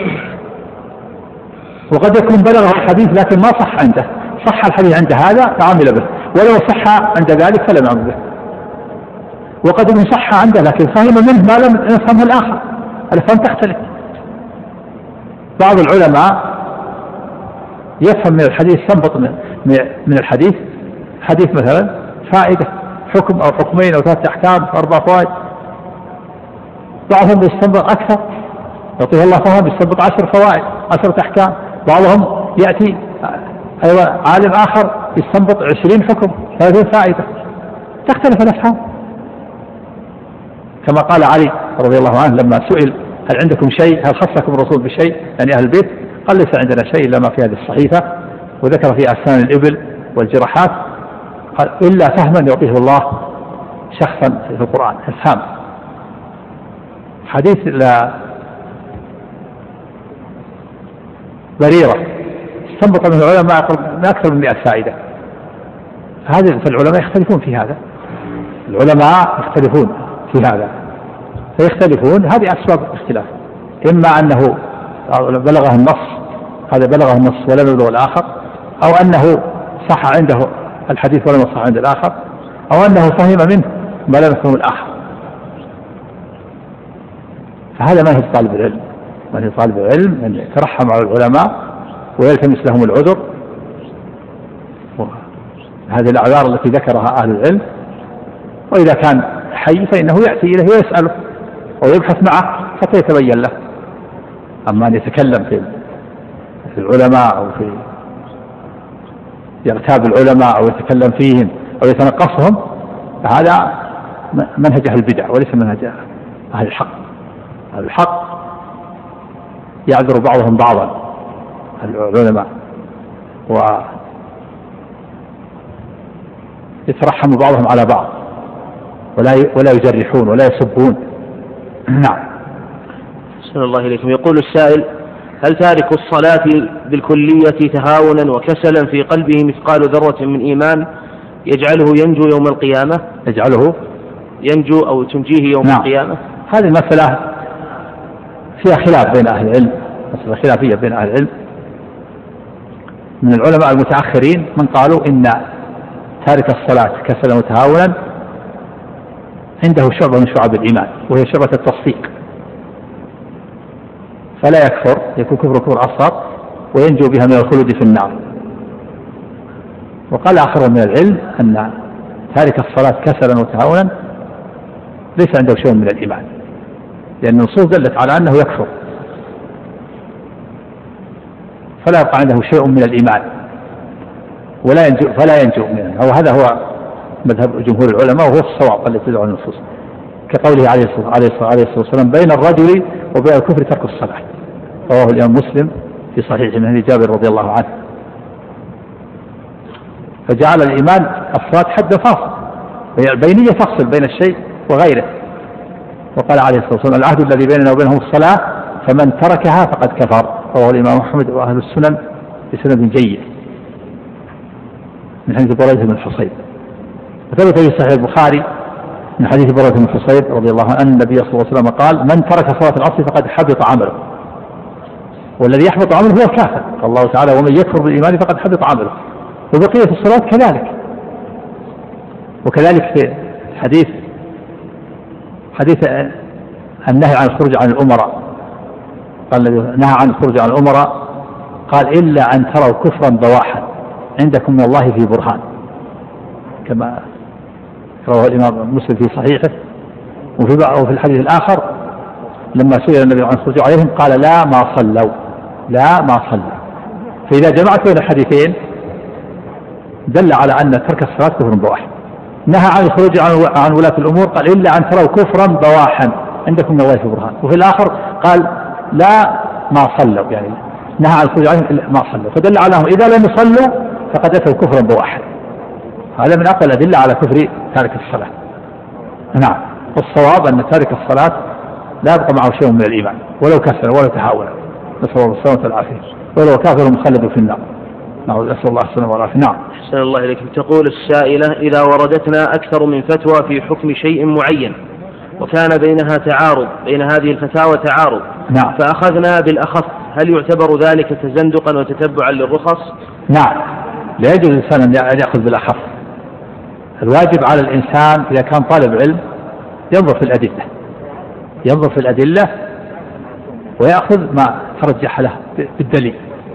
وقد يكون بلغه الحديث لكن ما صح عنده، صح الحديث عند هذا فعمل به، ولو صح عند ذلك فلم يعمل به. وقد يكون صح عنده لكن فهم منه ما لم يفهمه الآخر، الفهم تختلف. بعض العلماء يفهم من الحديث، يستنبط من الحديث حديث مثلا فائدة، حكم أو حكمين أو ثلاثة أحكام أو أربع فوائد. بعضهم يستنبط أكثر، يعطيه الله فهم يستنبط عشر فوائد عشرة أحكام. بعضهم يأتي أيضا عالم آخر يستنبط عشرين حكم ثلاثين فائدة، تختلف الأفهام. كما قال علي رضي الله عنه لما سئل هل عندكم شيء، هل خصكم الرسول بشيء يعني أهل البيت؟ قال ليس عندنا شيء إلا ما في هذه الصحيفة، وذكر في أسنان الإبل والجراحات، قال إلا فهما يعطيه الله شخصا في القرآن الفهم. حديث بريرة استنبط من العلماء أكثر من مئة فائدة. هذه فالعلماء يختلفون في هذا، العلماء يختلفون في هذا فيختلفون. هذه أسباب الاختلاف، إما أنه بلغه النص، هذا بلغه النص ولم يبلغ الآخر، أو أنه صح عنده الحديث ولم يصح عند الآخر، أو أنه فهم منه ما لم يفهم الآخر. فهذا منهج طالب العلم، منهج طالب العلم أن يترحم على العلماء ويلتمس لهم العذر. هذه الأعذار التي ذكرها أهل العلم، وإذا كان حي فإنه يأتي إليه ويسأله ويبحث معه حتى يتبين له. أما أن يتكلم في العلماء أو في يغتاب العلماء أو يتكلم فيهم أو يتنقصهم، هذا منهج أهل البدع وليس منهج أهل الحق. أهل الحق يعذر بعضهم بعضا العلماء ويترحم بعضهم على بعض، ولا ولا يجرحون ولا يسبون. نعم.
أحسن الله إليكم. يقول السائل: هل تارك الصلاة بالكلية تهاونا وكسلا في قلبه مثقال ذرة من إيمان يجعله ينجو يوم القيامة؟
يجعله
ينجو أو تنجيه يوم
نعم.
القيامة.
هذه المسألة فيها خلاف بين أهل العلم، مسألة خلافية بين أهل العلم. من العلماء المتأخرين من قالوا إن تارك الصلاة كسلا وتهاونا عنده شعبة من شعب الإيمان، وهي شعبة التصديق، فلا يكفر، يكون كفر كفر أصغر وينجو بها من الخلود في النار. وقال آخر من العلم أن تارك الصلاة كسلا وتهاونا ليس عنده شيء من الإيمان، لأن النصوص دلت على أنه يكفر، فلا يبقى عنده شيء من الإيمان ولا ينجو فلا ينجو منه. وهذا هو مذهب جمهور العلماء، وهو الصواب الذي تدعو النصوص، كقوله عليه الصلاة والسلام: بين الرجل وبين الكفر ترك الصلاة. رواه الإمام مسلم في صحيح من حديث جابر رضي الله عنه. فجعل الإيمان الصلاة حد فاصل، البينية تفصل بين الشيء وغيره. وقال عليه الصلاة والسلام: العهد الذي بيننا وبينهم الصلاة فمن تركها فقد كفر. رواه الإمام أحمد وأهل السنن بسند جيد من حديث بريدة بن الحصيب. وثبت في صحيح البخاري من حديث بريدة بن الحصيب رضي الله عنه أن النبي صلى الله عليه وسلم قال: من ترك صلاة العصر فقد حبط عمله. والذي يحبط عمله هو الكافر، قال الله تعالى: ومن يكفر بالإيمان فقد حبط عمله. وبقية الصلاة كذلك. وكذلك في حديث حديث النهي عن الخروج عن الأمراء، قال الذي نهى عن الخروج عن الأمراء قال: إلا أن تروا كفرا بواحا عندكم من الله في برهان، كما رواه الإمام مسلم في صحيحه. وفي وفي الحديث الآخر لما سئل النبي عن الخروج عليهم قال لا ما صلوا، لا ما صلوا. فإذا جمعت بين الحديثين دل على أن ترك الصلاة كفر بواح. نهى عن الخروج عن ولاة الأمور قال إلا أن تروا كفرا بواحا عندكم من الله في برهان. وفي الآخر قال لا ما صلوا، يعني نهى عن الخروج عنهم إلا ما صلوا، فدل على أنهم إذا لم يصلوا فقد أتوا كفرا بواحا. هذا من أقل الأدلة على كفر تارك الصلاة. نعم. والصواب أن تارك الصلاة لا يبقى معه شيء من الإيمان ولو كسر ولو تحاول، نسأل الله السلامة والعافية، ولو كافر مخلد في النار. نسأل الله السلامة والعافية. نعم.
أحسن الله إليك. تقول السائلة إذا وردتنا أكثر من فتوى في حكم شيء معين وكان بينها تعارض، بين هذه الفتاوى تعارض،
نعم،
فأخذنا بالأخف، هل يعتبر ذلك تزندقا وتتبعا للرخص؟
نعم، لا يجوز الإنسان أن يأخذ بالأخف. الواجب على الإنسان إذا كان طالب علم ينظر في الأدلة، ينظر في الأدلة ويأخذ ما ترجح له بالدليل،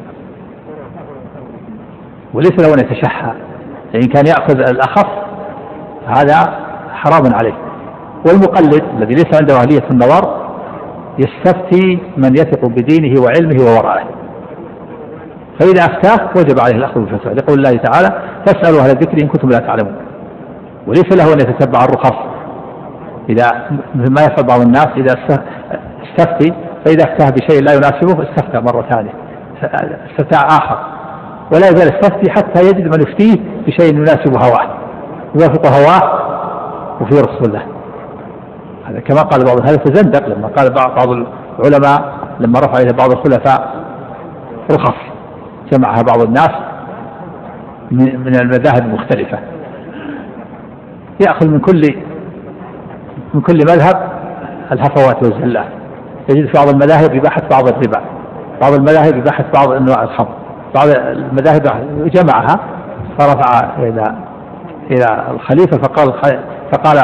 وليس له أن يتشحى. إن كان يأخذ الأخف هذا حرام عليه. والمقلد الذي ليس عنده أهلية النظر يستفتي من يثق بدينه وعلمه وورائه، فإذا أفتاه وجب عليه الأخذ بالفتوى، يقول الله تعالى فاسألوا أهل الذكر إن كنتم لا تعلمون. وليس له أن يتتبع الرخص، إذا ما يفعل بعض الناس إذا استفتي فإذا افتاه بشيء لا يناسبه استفتى مرة ثانية، استفتاء آخر، ولا يزال استفتي حتى يجد من يفتيه بشيء يناسب هواه يوافق هواه وفي رسول الله. هذا كما قال بعض، هذا تزندق لما قال بعض العلماء لما رفع إلى بعض الخلفاء رخص جمعها بعض الناس من المذاهب المختلفة، يأخذ من كل من كل مذهب الهفوات والزلات. يجد في بعض المذاهب يباحث بعض الربا، بعض المذاهب يباحث بعض أنواع الخمر، بعض المذاهب جمعها فرفع إلى إلى الخليفة فقال فقال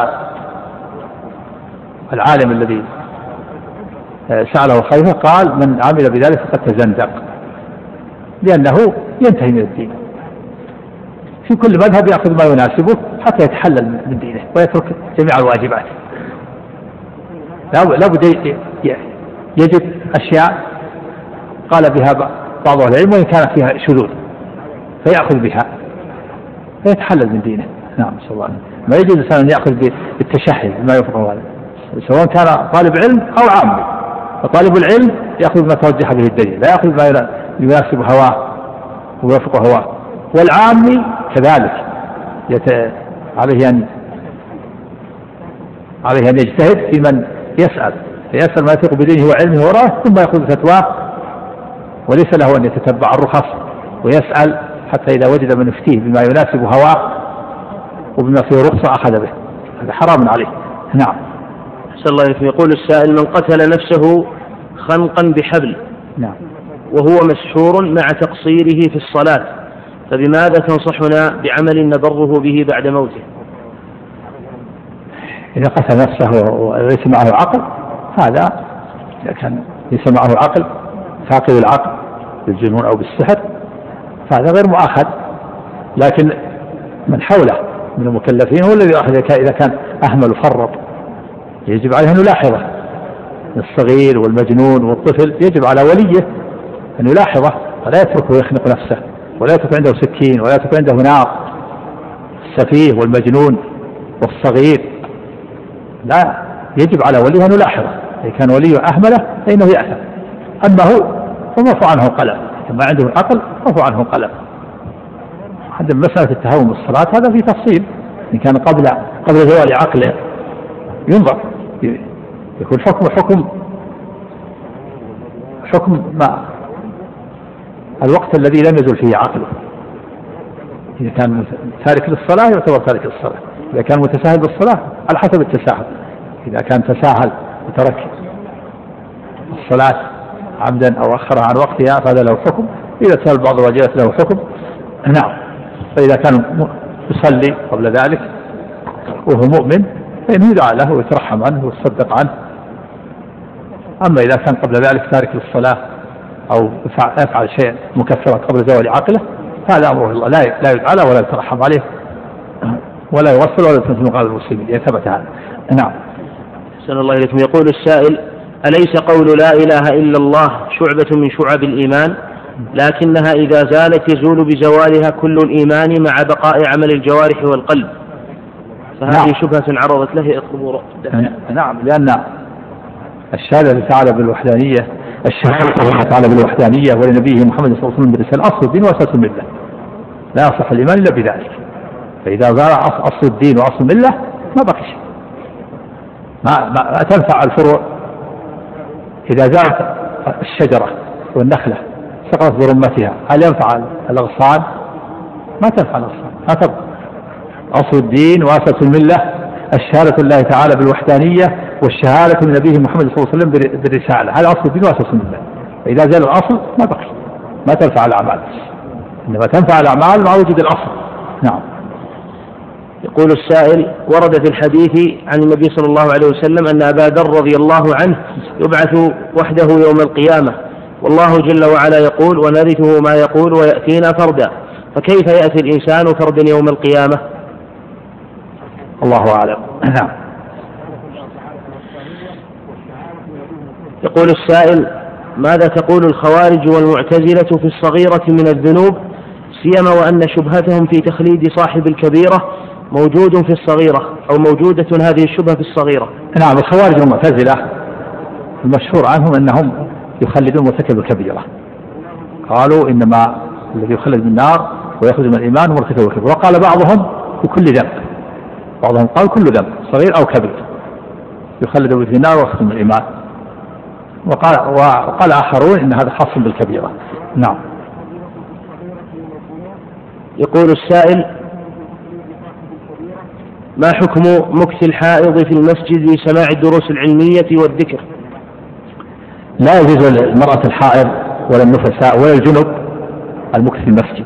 العالم الذي سأله الخليفة قال من عمل بذلك فقد تزندق، لأنه ينتهي من الدين. في كل مذهب يأخذ ما يناسبه حتى يتحلل من دينه ويترك جميع الواجبات. لا بد يجد أشياء قال بها بعض أهل العلم وإن كان فيها شذوذ فيأخذ بها فيتحلل من دينه. نعم، صلى الله عليه وسلم. ما يجوز الإنسان أن يأخذ بالتشحي ما يفقه هذا، سواء كان طالب علم أو عامي. فطالب العلم يأخذ ما ترجح به الدليل، لا يأخذ ما يناسب هواه ويوافق هواه. والعامي كذلك يت... عليه أن عليه أن يجتهد في من يسأل، فيسأل ما يثق بدينه وعلمه وراه ثم يأخذ فتواه، وليس له أن يتتبع الرخص ويسأل حتى إذا وجد من يفتيه بما يناسب هواه وبما فيه رخصة أخذ به، هذا حرام عليه. نعم.
أحسن الله إليك. يقول السائل من قتل نفسه خنقا بحبل
نعم
وهو مسحور مع تقصيره في الصلاة، فبماذا تنصحنا بعمل نبره به بعد موته؟
إذا قتل نفسه وليس معه عقل، هذا إذا كان ليس معه عقل فاقد العقل بالجنون أو بالسحر فهذا غير مؤاخذ، لكن من حوله من المكلفين هو الذي يؤاخذ إذا كان أهمل وفرط، يجب عليه أن يلاحظه. الصغير والمجنون والطفل يجب على وليه أن يلاحظه ولا يتركه يخنق نفسه ولا يترك عنده سكين ولا يترك عنده نار. السفيه والمجنون والصغير لا، يجب على وليه أن يلاحظه، إذا كان وليه أهمله فإنه يأثم، أما هو فمرفوع عنه قلم، ما عنده العقل مرفوع عنه قلم. حتى مسألة التهاون بالصلاة هذا في تفصيل، إن كان قبل قبل زوال عقله ينظر يكون حكم حكم حكم ما الوقت الذي لم يزل فيه عقله. إذا كان تارك للصلاة يعتبر تارك للصلاة، إذا كان متساهل بالصلاة على حسب التساهل، إذا كان تساهل وترك الصلاة عمدا أو أخرها عن وقتها فهذا له حكم، إذا سأل بعض الواجبات له حكم. نعم. فإذا كان يصلي قبل ذلك وهو مؤمن فإنه يدعى له ويترحم عنه ويصدق عنه. أما إذا كان قبل ذلك تارك للصلاة أو يفعل شيء مكفرات قبل زوال عقله فهذا أمره الله لا لا يدعى له ولا يترحم عليه. ولا يغسل ولا يدفن في مقابر المسلمين إذا ثبت هذا. نعم.
أحسن الله إليكم. يقول السائل: أليس قول لا إله إلا الله شعبة من شعب الإيمان، لكنها إذا زالت يزول بزوالها كل الإيمان مع بقاء عمل الجوارح والقلب، فهذه نعم. شبهة عرضت له يطلب.
نعم، لأن الشهادة تعالى بالوحدانية الشهادة تعالى بالوحدانية ولنبيه محمد صلى الله عليه وسلم بالرسالة أصل الدين وأساس الملة، لا يصح الإيمان إلا بذلك. فإذا زال أصل الدين وأصل الملة ما بقي شيء، ما, ما تنفع الفروع. إذا زالت الشجرة والنخلة سقطت برمتها هل ينفع الأغصان؟ ما تنفع الأغصان، ما تبقى. أصل الدين وأساس الملة الشهادة لله تعالى بالوحدانية والشهادة من نبيه محمد صلى الله عليه وسلم بالرسالة، هذا أصل الدين وأساس الملة. فإذا زال الأصل ما بقي، ما تنفع الأعمال، إنما تنفع الأعمال مع وجود الأصل. نعم.
يقول السائل: ورد في الحديث عن النبي صلى الله عليه وسلم أن أبا ذر رضي الله عنه يبعث وحده يوم القيامة، والله جل وعلا يقول: ونرثه ما يقول ويأتينا فردا، فكيف يأتي الإنسان فردا يوم القيامة؟
الله أعلم. نعم.
يقول السائل: ماذا تقول الخوارج والمعتزلة في الصغيرة من الذنوب، سيما وأن شبهتهم في تخليد صاحب الكبيرة موجود في الصغيرة، أو موجودة هذه الشبهة في الصغيرة؟
نعم، الخوارج والمعتزلة المشهور عنهم أنهم يخلدون مرتكب الكبيرة، قالوا إنما الذي يخلد من النار ويخرج من الإيمان مرتكب الكبيرة، وقال بعضهم بكل ذنب، بعضهم قال كل ذنب صغير أو كبير يخلد في النار ويخرج من الإيمان، وقال, وقال آخرون إن هذا خاص بالكبيرة. نعم.
يقول السائل: ما حكم مكث الحائض في المسجد لسماع الدروس العلمية والذكر؟
لا يجوز للمرأة الحائض ولا النفساء ولا الجنب المكث في المسجد،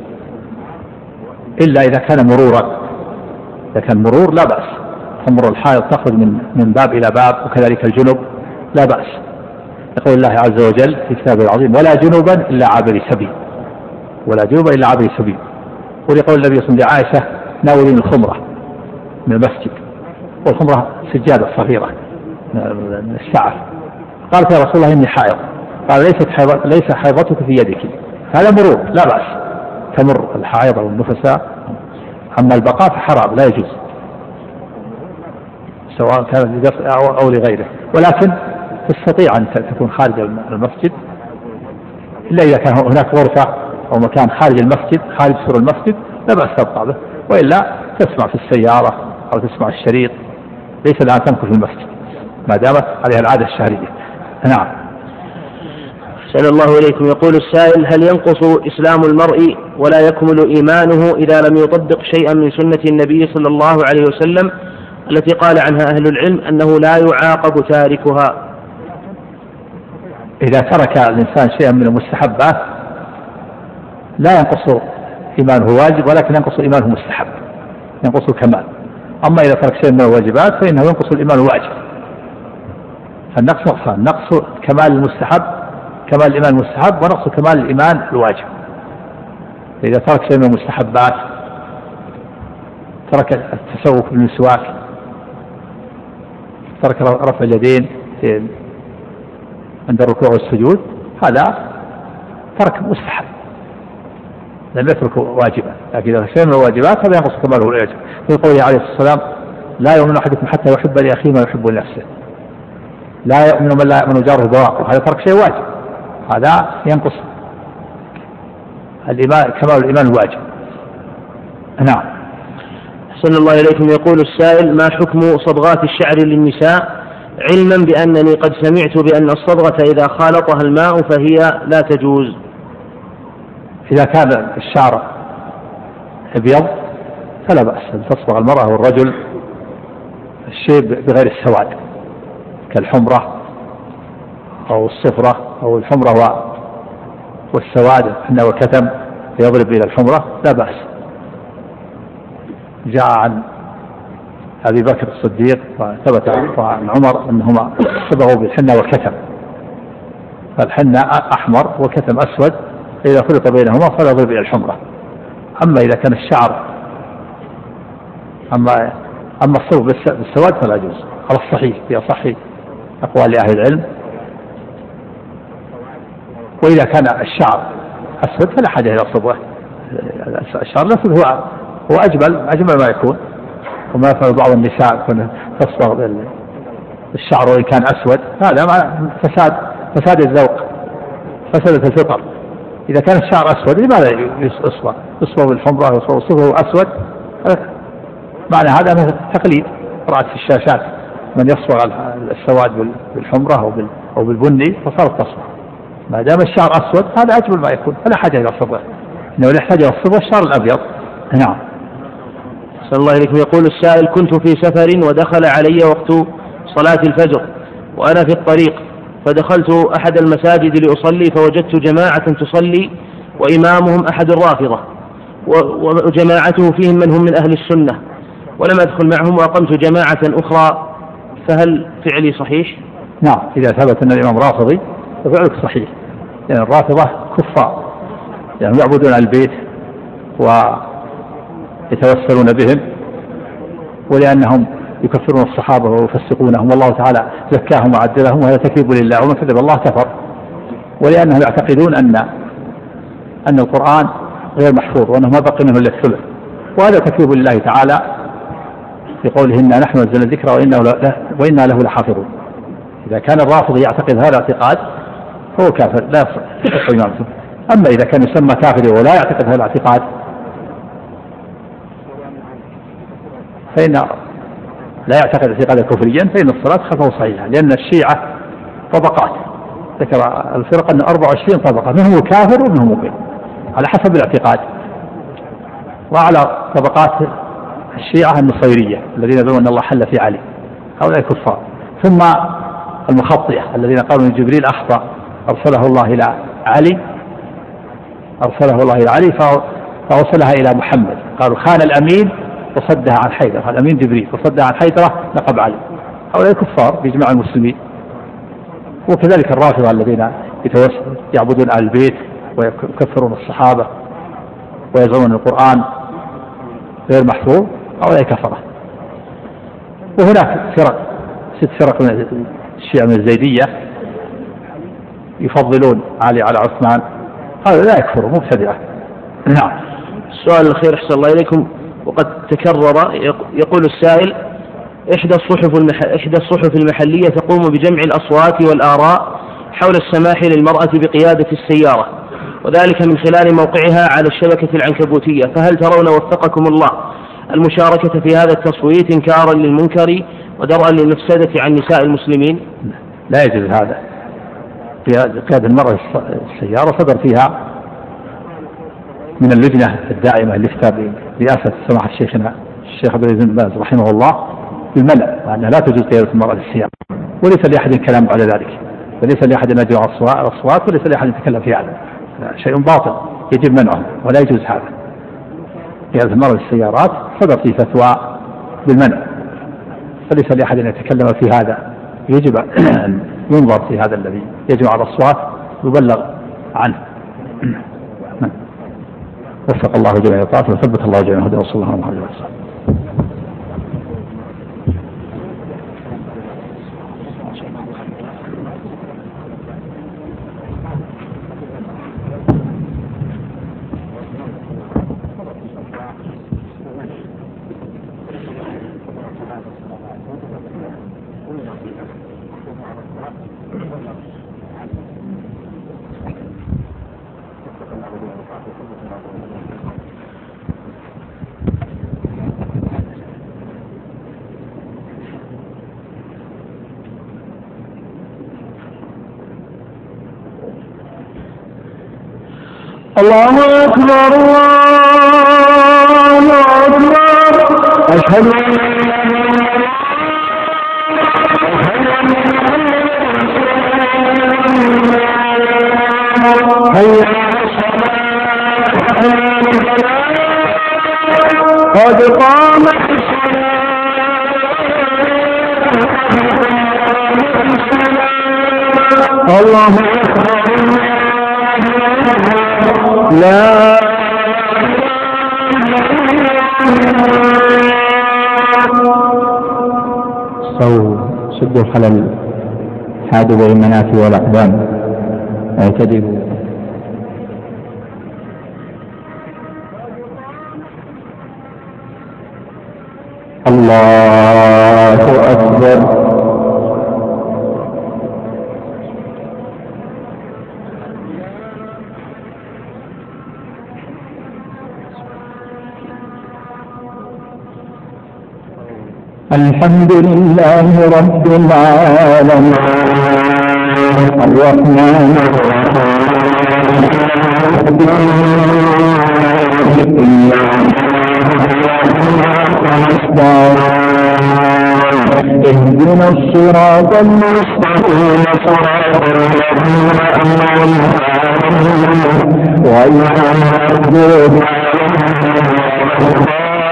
إلا إذا كان مرورا. إذا كان مرور لا بأس، تمر الحائض تخرج من من باب إلى باب، وكذلك الجنب لا بأس. يقول الله عز وجل في كتابه العظيم: ولا جنبا إلا عابري سبيل، ولا جنبا إلا عابري سبيل. ولقول النبي صلى الله عليه وسلم لعائشة: ناولين الخمرة من المسجد، والخمرة سجادة صغيرة من السعف. قالت: يا رسول الله إني حائض. قال: ليست حيض ليس حيضتك في يدك، هذا مرور لا بأس، تمر الحائض أو النفساء. أما البقاء فحرام لا يجوز، سواء كان لدفع أو لغيره، ولكن تستطيع أن تكون خارج المسجد، إلا إذا كان هناك غرفة أو مكان خارج المسجد خارج سور المسجد لا بأس تبقى به، وإلا تسمع في السيارة أو تسمع الشريط، ليس لها تمكث في المسجد ما دامت عليها العادة الشهرية. نعم.
أحسن الله إليكم. يقول السائل: هل ينقص إسلام المرء ولا يكمل إيمانه إذا لم يطبق شيئا من سنة النبي صلى الله عليه وسلم التي قال عنها أهل العلم أنه لا يعاقب تاركها؟
إذا ترك الإنسان شيئا من المستحبات لا ينقص إيمانه واجب، ولكن ينقص إيمانه مستحب، ينقص الكمال. أما إذا ترك شيئا من الواجبات فإنه ينقص الإيمان واجب. فالنقص نقصان: نقص كمال المستحب، كمال الإيمان المستحب، ونقص كمال الإيمان الواجب. إذا ترك شيئا من المستحبات، ترك التسوق بالمسواك، ترك رفع اليدين عند الركوع والسجود، هذا ترك مستحب لم يترك واجبا. لكن إذا شيء من الواجبات هذا ينقص كماله الواجب. في قوله عليه الصلاة والسلام: لا يؤمن أحدكم حتى يحب لأخيه ما يحب لنفسه. لا يؤمن من لا يؤمن جاره بواقعه، هذا ترك شيء واجب، هذا ينقص الإيمان كمال الإيمان الواجب. نعم.
أحسن الله إليكم. يقول السائل: ما حكم صبغات الشعر للنساء، علما بأنني قد سمعت بأن الصبغة إذا خالطها الماء فهي لا تجوز؟
إذا كان الشعر أبيض فلا بأس أن تصبغ المرأة والرجل الشيء بغير السواد، كالحمرة أو الصفرة أو الحمرة والسواد إنه كتم يضرب إلى الحمرة لا بأس. جاء عن أبي بكر الصديق وثبت عن عمر أنهما صبغوا بالحنة والكتم، فالحنة أحمر والكتم أسود، إذا خلط بينهما فلا يضرب إلى الحمرة. أما إذا كان الشعر أما أما الصبغ بالسواد فلا يجوز على الصحيح في أصح أقوال أهل العلم. وإذا كان الشعر أسود فلا حاجة إلى صبغه، الشعر الأسود هو هو أجمل أجمل ما يكون، وما يفعل بعض النساء تصبغ الشعر وإن كان أسود، هذا مع فساد فساد الذوق، فسادة الفطر. إذا كان الشعر أسود لماذا يصبغ؟ يصبغ بالحمرة ويصبغه أسود، معنى هذا أنه تقليد. رأت في الشاشات من يصبغ السواد بالحمرة أو بالبني فصارت تصبغ. ما دام الشعر أسود هذا أجمل ما يكون، فلا حاجة إلى صبغه، إنه يحتاج إلى الصبغ الشعر الأبيض. نعم.
صلى الله عليكم. يقول السائل: كنت في سفر ودخل علي وقت صلاة الفجر وأنا في الطريق، فدخلت أحد المساجد لأصلي فوجدت جماعة تصلي وإمامهم أحد الرافضة وجماعته فيهم من هم من أهل السنة، ولم أدخل معهم وأقمت جماعة أخرى، فهل فعلي صحيح؟
نعم، إذا ثبت أن الإمام رافضي ففعلك صحيح، لأن يعني الرافضة كفار، يعني يعبدون البيت ويتوسلون بهم، ولأنهم يكفرون الصحابة ويفسقونهم والله تعالى زكاهم وعدلهم، وهذا تكذيب لله، ومن كذب الله كفر. ولأنهم يعتقدون أن أن القرآن غير محفوظ وأنه ما بقي منه إلا الثلث، وهذا تكذيب لله تعالى في قوله: إنا نحن نزلنا الذكر وإنا له لحافظون. إذا كان الرافضي يعتقد هذا الاعتقاد هو كافر لا يصح إمامته. أما إذا كان يسمى كافر ولا يعتقد هذا الاعتقاد فإن لا يعتقد اعتقادا كفريا فإن الصلاة خلفه صحيحة، لأن الشيعة طبقات، ذكر الفرق أن أربعة وعشرين طبقة، منهم الكافر ومنهم المؤمن على حسب الاعتقاد. وعلى طبقات الشيعة النصيرية الذين يدعون أن الله حل في علي، هؤلاء كفار. ثم المخطئة الذين قالوا أن جبريل أخطأ أرسله الله إلى علي أرسله الله إلى علي فأرسلها إلى محمد، قالوا خان الأمين وصدها عن حيدرة، الأمين جبريل وصدها عن حيدرة لقب علي، هؤلاء كفار بإجماع المسلمين. وكذلك الرافضة الذين يعبدون أهل البيت ويكفرون الصحابة ويزعمون القرآن غير محفوظ، هؤلاء كفرة. وهناك فرق ست فرق من الشيعة من الزيدية يفضلون علي على عثمان، هذا لا يكفر، مبتدعة. نعم.
السؤال الأخير أحسن الله إليكم، وقد تكرر، يقول السائل: إحدى الصحف المح... إحدى الصحف المحلية تقوم بجمع الأصوات والآراء حول السماح للمرأة بقيادة السيارة، وذلك من خلال موقعها على الشبكة العنكبوتية، فهل ترون وفقكم الله المشاركة في هذا التصويت إنكارا للمنكر ودرءا للمفسدة عن نساء المسلمين؟
لا يجوز هذا. قيادة المرأة السيارة صدر فيها من اللجنة الدائمة لإفتاء برئاسة سماحة شيخنا الشيخ عبد العزيز بن باز رحمه الله بالمنع، وأنها لا تجوز قيادة المرأة للسيارة، وليس لأحد كلام على ذلك، وليس لأحد أن يدعو الأصوات، وليس لأحد يتكلم في هذا، شيء باطل يجب منعه ولا يجوز هذا. قيادة المرأة للسيارات صدر في فتوى بالمنع، فليس لأحد أن يتكلم في هذا، يجب أن ينظر في هذا الذي يجمع الأصوات يبلغ عنه. وفق الله جميع الطاعات وثبت الله جميع هدى وصلى الله عليه وسلم.
الله أكبر الله أكبر أشهد أن قد قامت الله أكبر لا
سو سدوا الخلل، حادوا بين المناكب والأقدام، اعتدلوا. الله أكبر. الحمد لله رب العالمين الرحمن اهدنا الصراط المستقيم صراط الذين أنعمت عليهم غير المغضوب عليهم.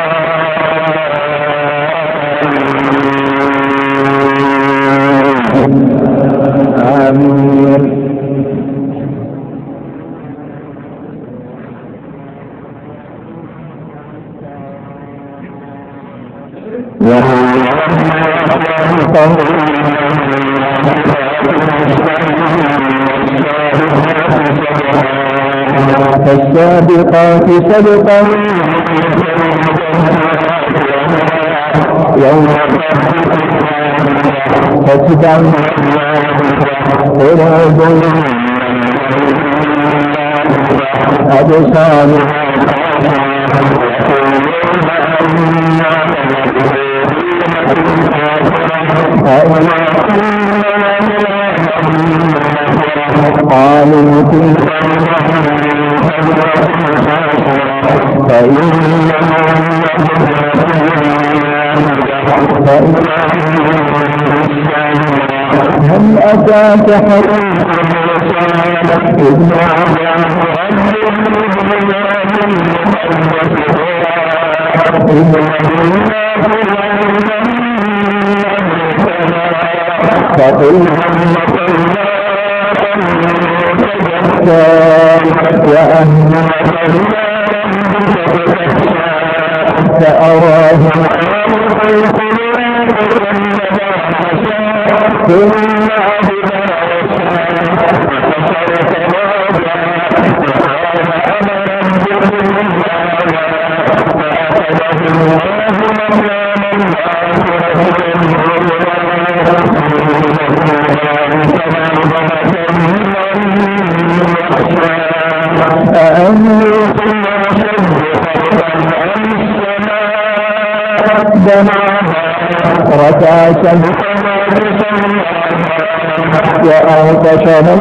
آمين. فالسابقات سبقا يوم فتبع قلوب أبصار قالوا تلك هل أتاك حديث فقل وأهل فأراه رتاشا وأغطشا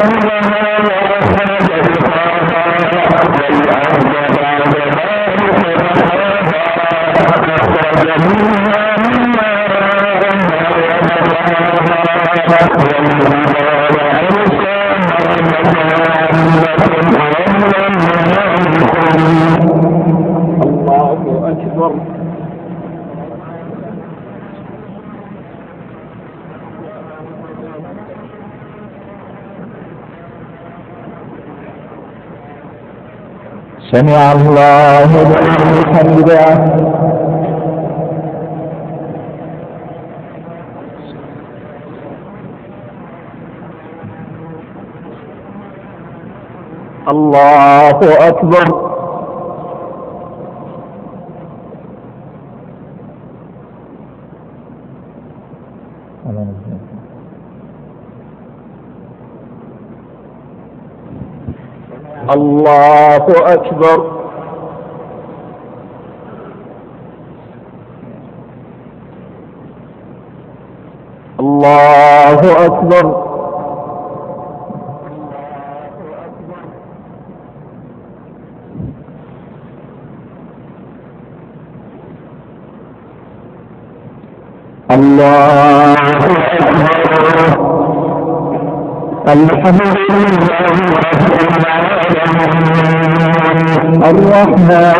الله أكبر. سمع الله لمن حمده. الله أكبر. الله أكبر. الله أكبر. الله الحمد لله الرحمن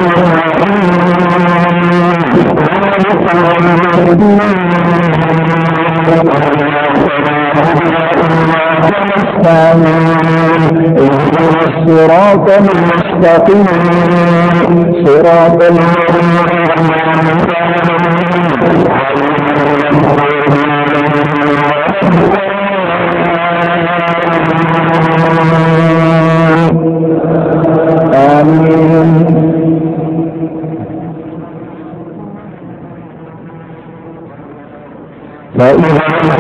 الصراط المستقيم صراط الذين فإذا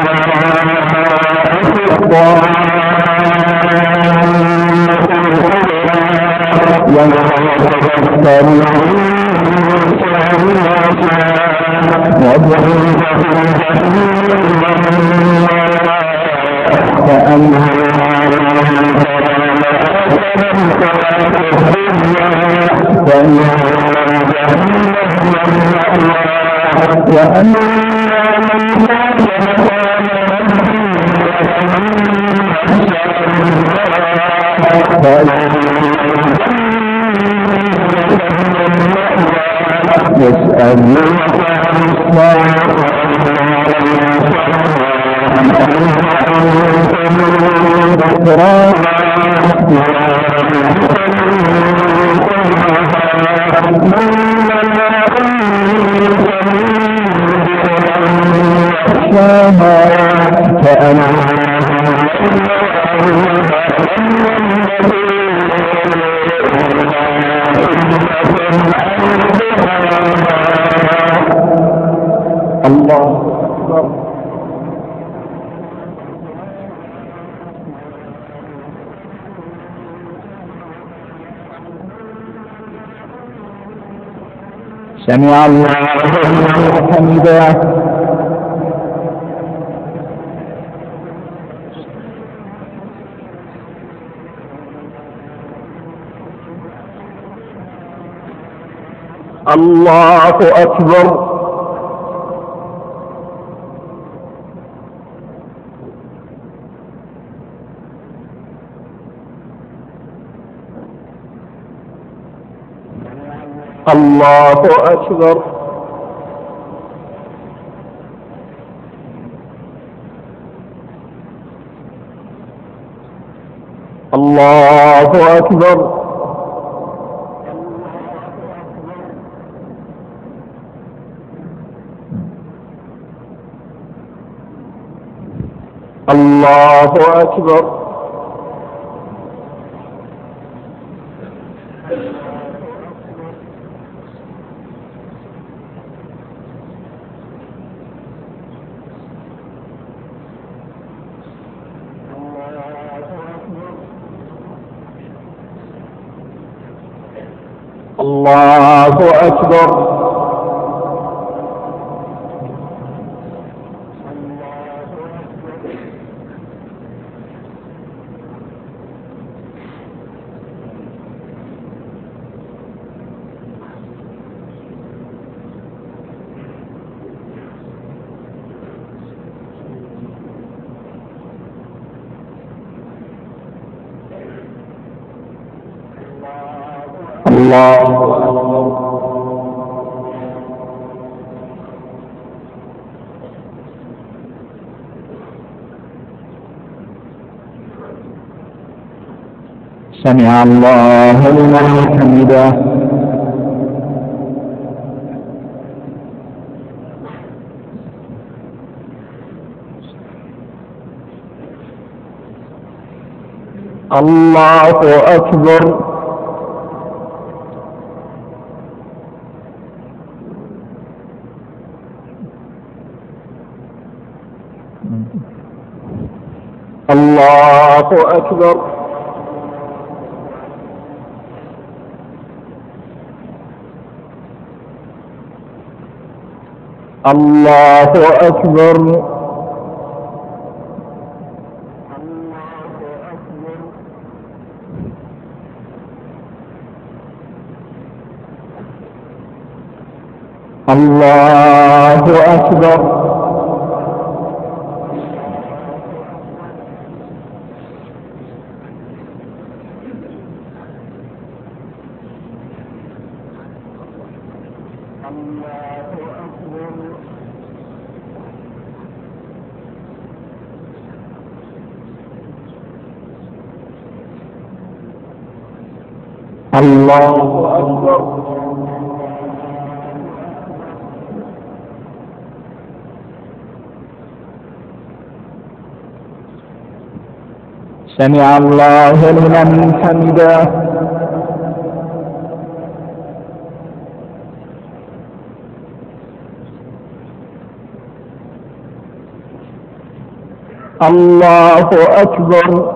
سمع الله لمن حمده. الله أكبر. الله أكبر. الله أكبر. الله أكبر. الله أكبر. الله أكبر. سمع الله لمن حمده. الله أكبر. الله أكبر. الله أكبر. الله أكبر. الله أكبر. سمع الله لمن حمده. الله أكبر.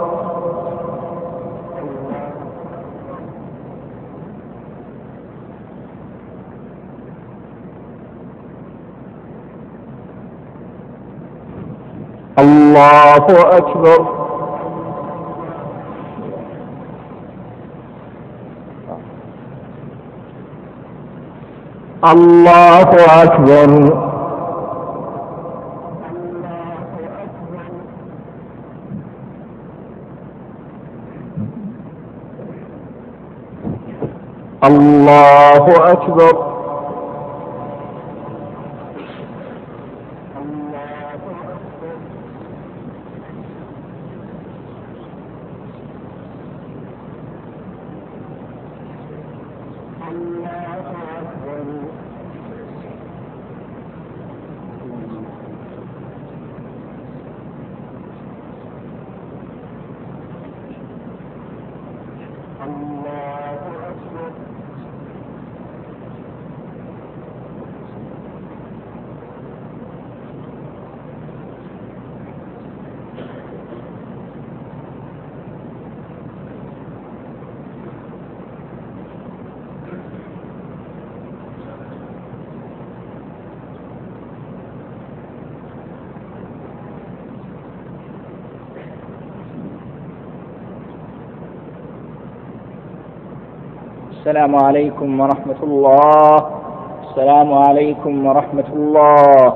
الله أكبر. الله أكبر. الله أكبر.
السلام عليكم ورحمة الله. السلام عليكم ورحمة الله.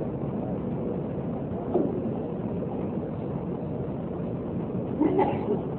Thank you.